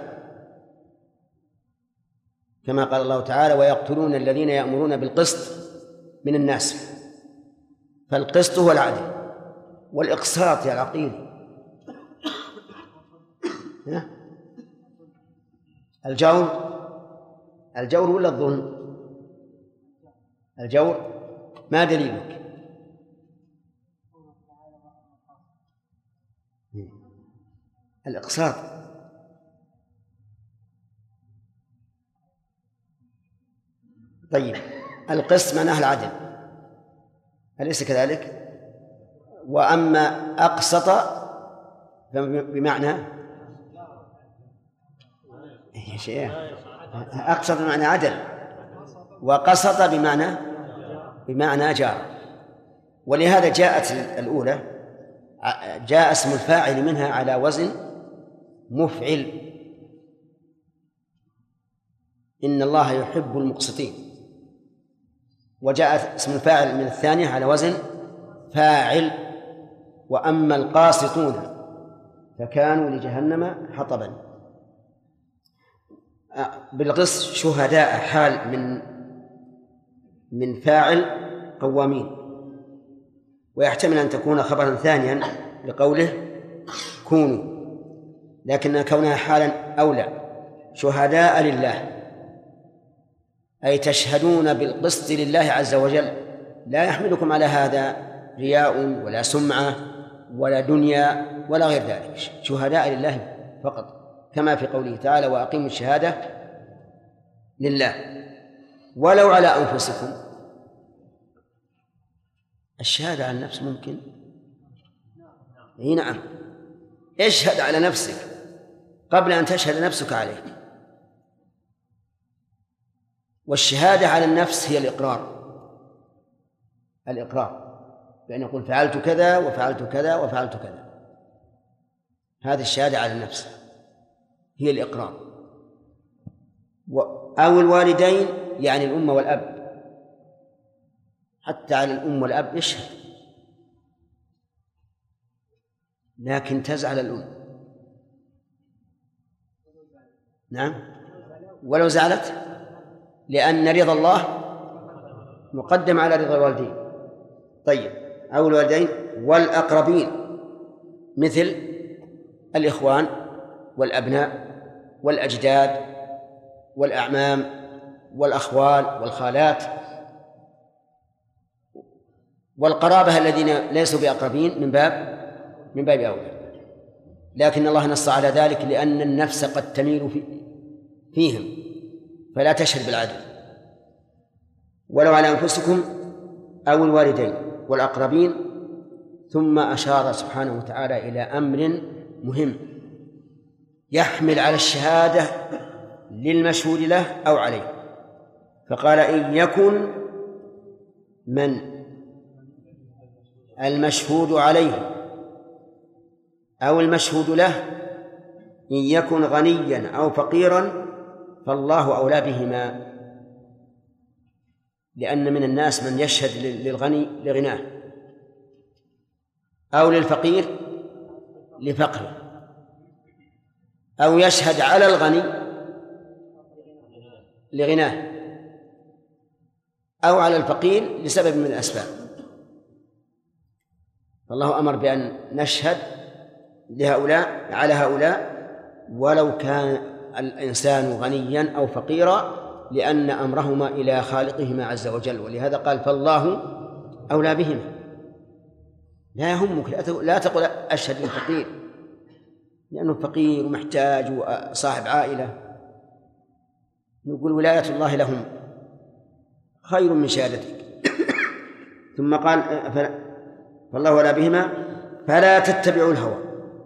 كما قال الله تعالى: ويقتلون الذين يأمرون بالقسط من الناس. فالقسط هو العدل، والإقساط يا العقيل الجور ولا الظلم؟ الجور. ما دليلك؟ الإقساط. طيب، القسط معناه العدل، أليس كذلك؟ وأما أقسط بمعنى أقسط بمعنى عدل، وقسط بمعنى جار. ولهذا جاءت الأولى، جاء اسم الفاعل منها على وزن مفعل: إن الله يحب المقسطين. وجاءت اسم الفاعل من الثانية على وزن فاعل: وأما القاسطون فكانوا لجهنم حطبا. بالقسط شهداء حال من فاعل قوامين، ويحتمل أن تكون خبرا ثانيا لقوله كونوا، لكن كونها حالا أولى. شهداء لله، أي تشهدون بالقسط لله عز وجل، لا يحملكم على هذا رياء ولا سمعة ولا دنيا ولا غير ذلك. شهداء لله فقط، كما في قوله تعالى: وأقيموا الشهادة لله ولو على أنفسكم. الشهادة على النفس ممكن؟ نعم، اشهد على نفسك قبل أن تشهد نفسك عليه. والشهادة على النفس هي الإقرار، بأن يقول فعلت كذا وفعلت كذا وفعلت كذا. هذه الشهادة على النفس هي الإقرار. أو الوالدين، يعني الأم والأب، حتى على الأم والأب يشهد، لكن تزعل الأم. نعم، ولو زعلت، لأن رضا الله مقدم على رضا الوالدين. طيب، أو الوالدين والأقربين، مثل الإخوان والأبناء والأجداد والأعمام والأخوال والخالات والقرابة الذين ليسوا بأقربين من باب أولى، لكن الله نص على ذلك لأن النفس قد تميل فيهم فلا تشهد بالعدل. ولو على أنفسكم أو الوالدين والأقربين. ثم أشار سبحانه وتعالى إلى أمر مهم يحمل على الشهادة للمشهود له أو عليه، فقال إن يكن من المشهود عليه أو المشهود له إن يكن غنيا أو فقيرا فالله أولى بهما، لأن من الناس من يشهد للغني لغناه أو للفقير لفقره، أو يشهد على الغني لغناه أو على الفقير لسبب من الأسباب. فالله أمر بأن نشهد لهؤلاء على هؤلاء ولو كان الإنسان غنيا أو فقيرا، لأن أمرهما إلى خالقهما عز وجل، ولهذا قال فالله أولى بهما. لا يهمك، لا تقل أشهد للفقير لأنه فقير ومحتاج وصاحب عائلة، نقول ولاية الله لهم خير من شهادتك. ثم قال فالله أولى بهما فلا تتبعوا الهوى،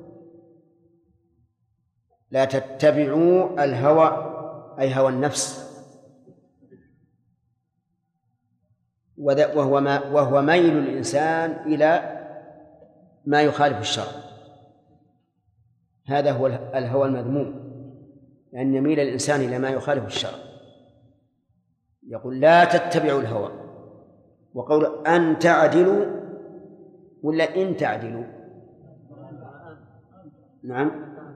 لا تتبعوا الهوى أي هوى النفس، وهو ميل الإنسان إلى ما يخالف الشرع. هذا هو الهوى المذموم، أن يميل الإنسان إلى ما يخالف الشرع. يقول لا تتبعوا الهوى، وقول أن تعدلوا ولا إن تعدلوا؟ نعم،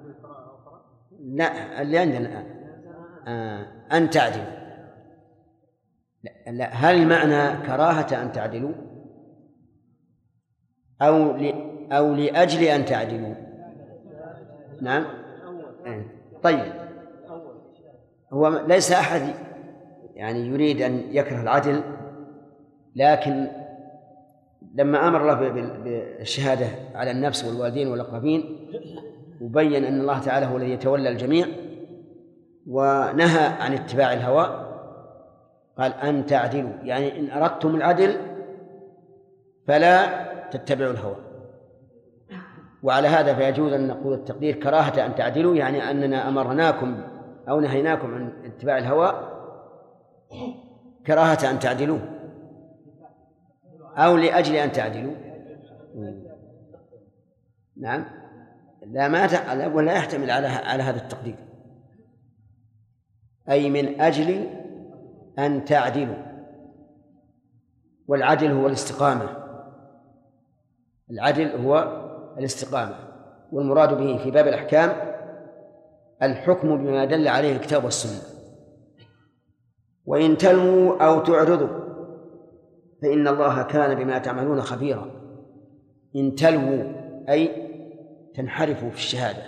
لا اللي عندنا الآن أن تعدلوا. لا، هل المعنى كراهة أن تعدلوا أو لأجل أن تعدلوا؟ نعم. طيب، هو ليس أحد يعني يريد أن يكره العدل، لكن لما أمر الله بالشهادة على النفس والوالدين والأقربين وبين أن الله تعالى هو الذي يتولى الجميع ونهى عن اتباع الهوى، قال أن تعدلوا، يعني إن أردتم العدل فلا تتبعوا الهوى. وعلى هذا فيجوز أن نقول التقدير كراهة أن تعدلوا، يعني أننا أمرناكم أو نهيناكم عن اتباع الهوى كراهة أن تعدلوا أو لأجل أن تعدلوا. نعم، ولا يحتمل على هذا التقدير، أي من أجل أن تعدلوا. والعدل هو الاستقامة، العدل هو الاستقامة، والمراد به في باب الأحكام الحكم بما دل عليه الكتاب والسنة. وإن تلووا أو تعرضوا فإن الله كان بما تعملون خبيرا. إن تلووا أي تنحرفوا في الشهادة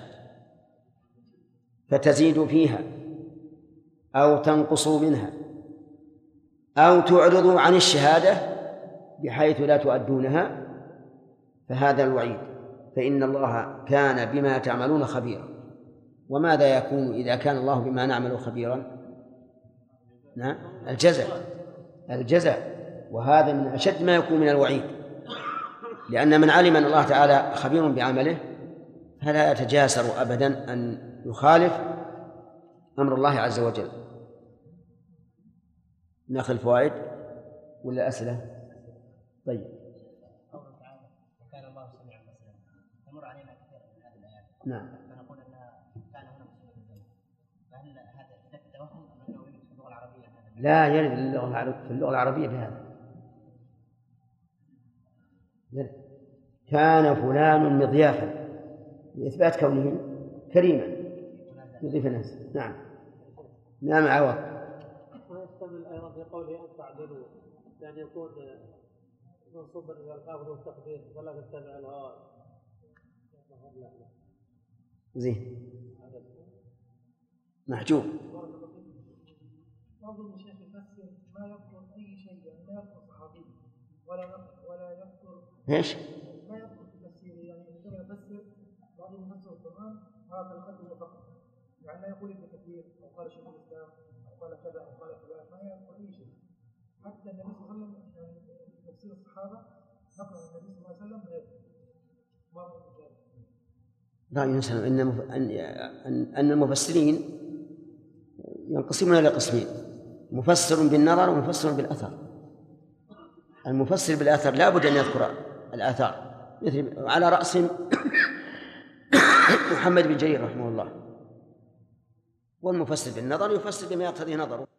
فتزيدوا فيها أو تنقصوا منها أو تعرضوا عن الشهادة بحيث لا تؤدونها، فهذا الوعيد. فإن الله كان بما تعملون خبيرا. وماذا يكون إذا كان الله بما نعمل خبيرا؟ نعم، الجزاء، وهذا من أشد ما يكون من الوعيد، لأن من علم أن الله تعالى خبير بعمله فلا يتجاسر أبدا أن يخالف أمر الله عز وجل. ناخذ الفوائد ولا أسئلة؟ طيب. كان الله سميعا بصيرا. تمر علينا كثير من هذه الآيات. نعم. فنقول أنها كان هنا مسلما. فهل هذا توهم أم أنه يوجد في اللغة العربية؟ لا يرد في اللغة العربية بهذا. كان فلان مضيافا لإثبات كونه كريما يضيف الناس. نعم. نعم عوض. ويستمل أيضا في قوله أن تعدلوا، يعني يكون منصوبا إلى الخافض والتقدير ولا تتبع الهوى. زين محجوب. بعض المشايخ يفسر ما يذكر اي شيء، يعني لا يذكر صحابي ولا يذكر ايش؟ ما يذكر في تفسيره، يعني عندما يفسر بعض المفسر القران هذا القدر فقط، يعني لا يقول ابن كثير او قال شيخ الاسلام او قال كذا او قال كذا، ما يذكر اي شيء. حتى النبي صلى الله عليه وسلم يعني تفسير الصحابه نقل النبي صلى الله عليه وسلم غير ما هو ذلك. لا ينسى أن المفسرين ينقسمون إلى قسمين: مفسر بالنظر ومفسر بالأثر. المفسر بالأثر لا بد أن يذكر الآثار، مثل على رأس محمد بن جرير رحمه الله. والمفسر بالنظر يفسر بما يقتضي نظره.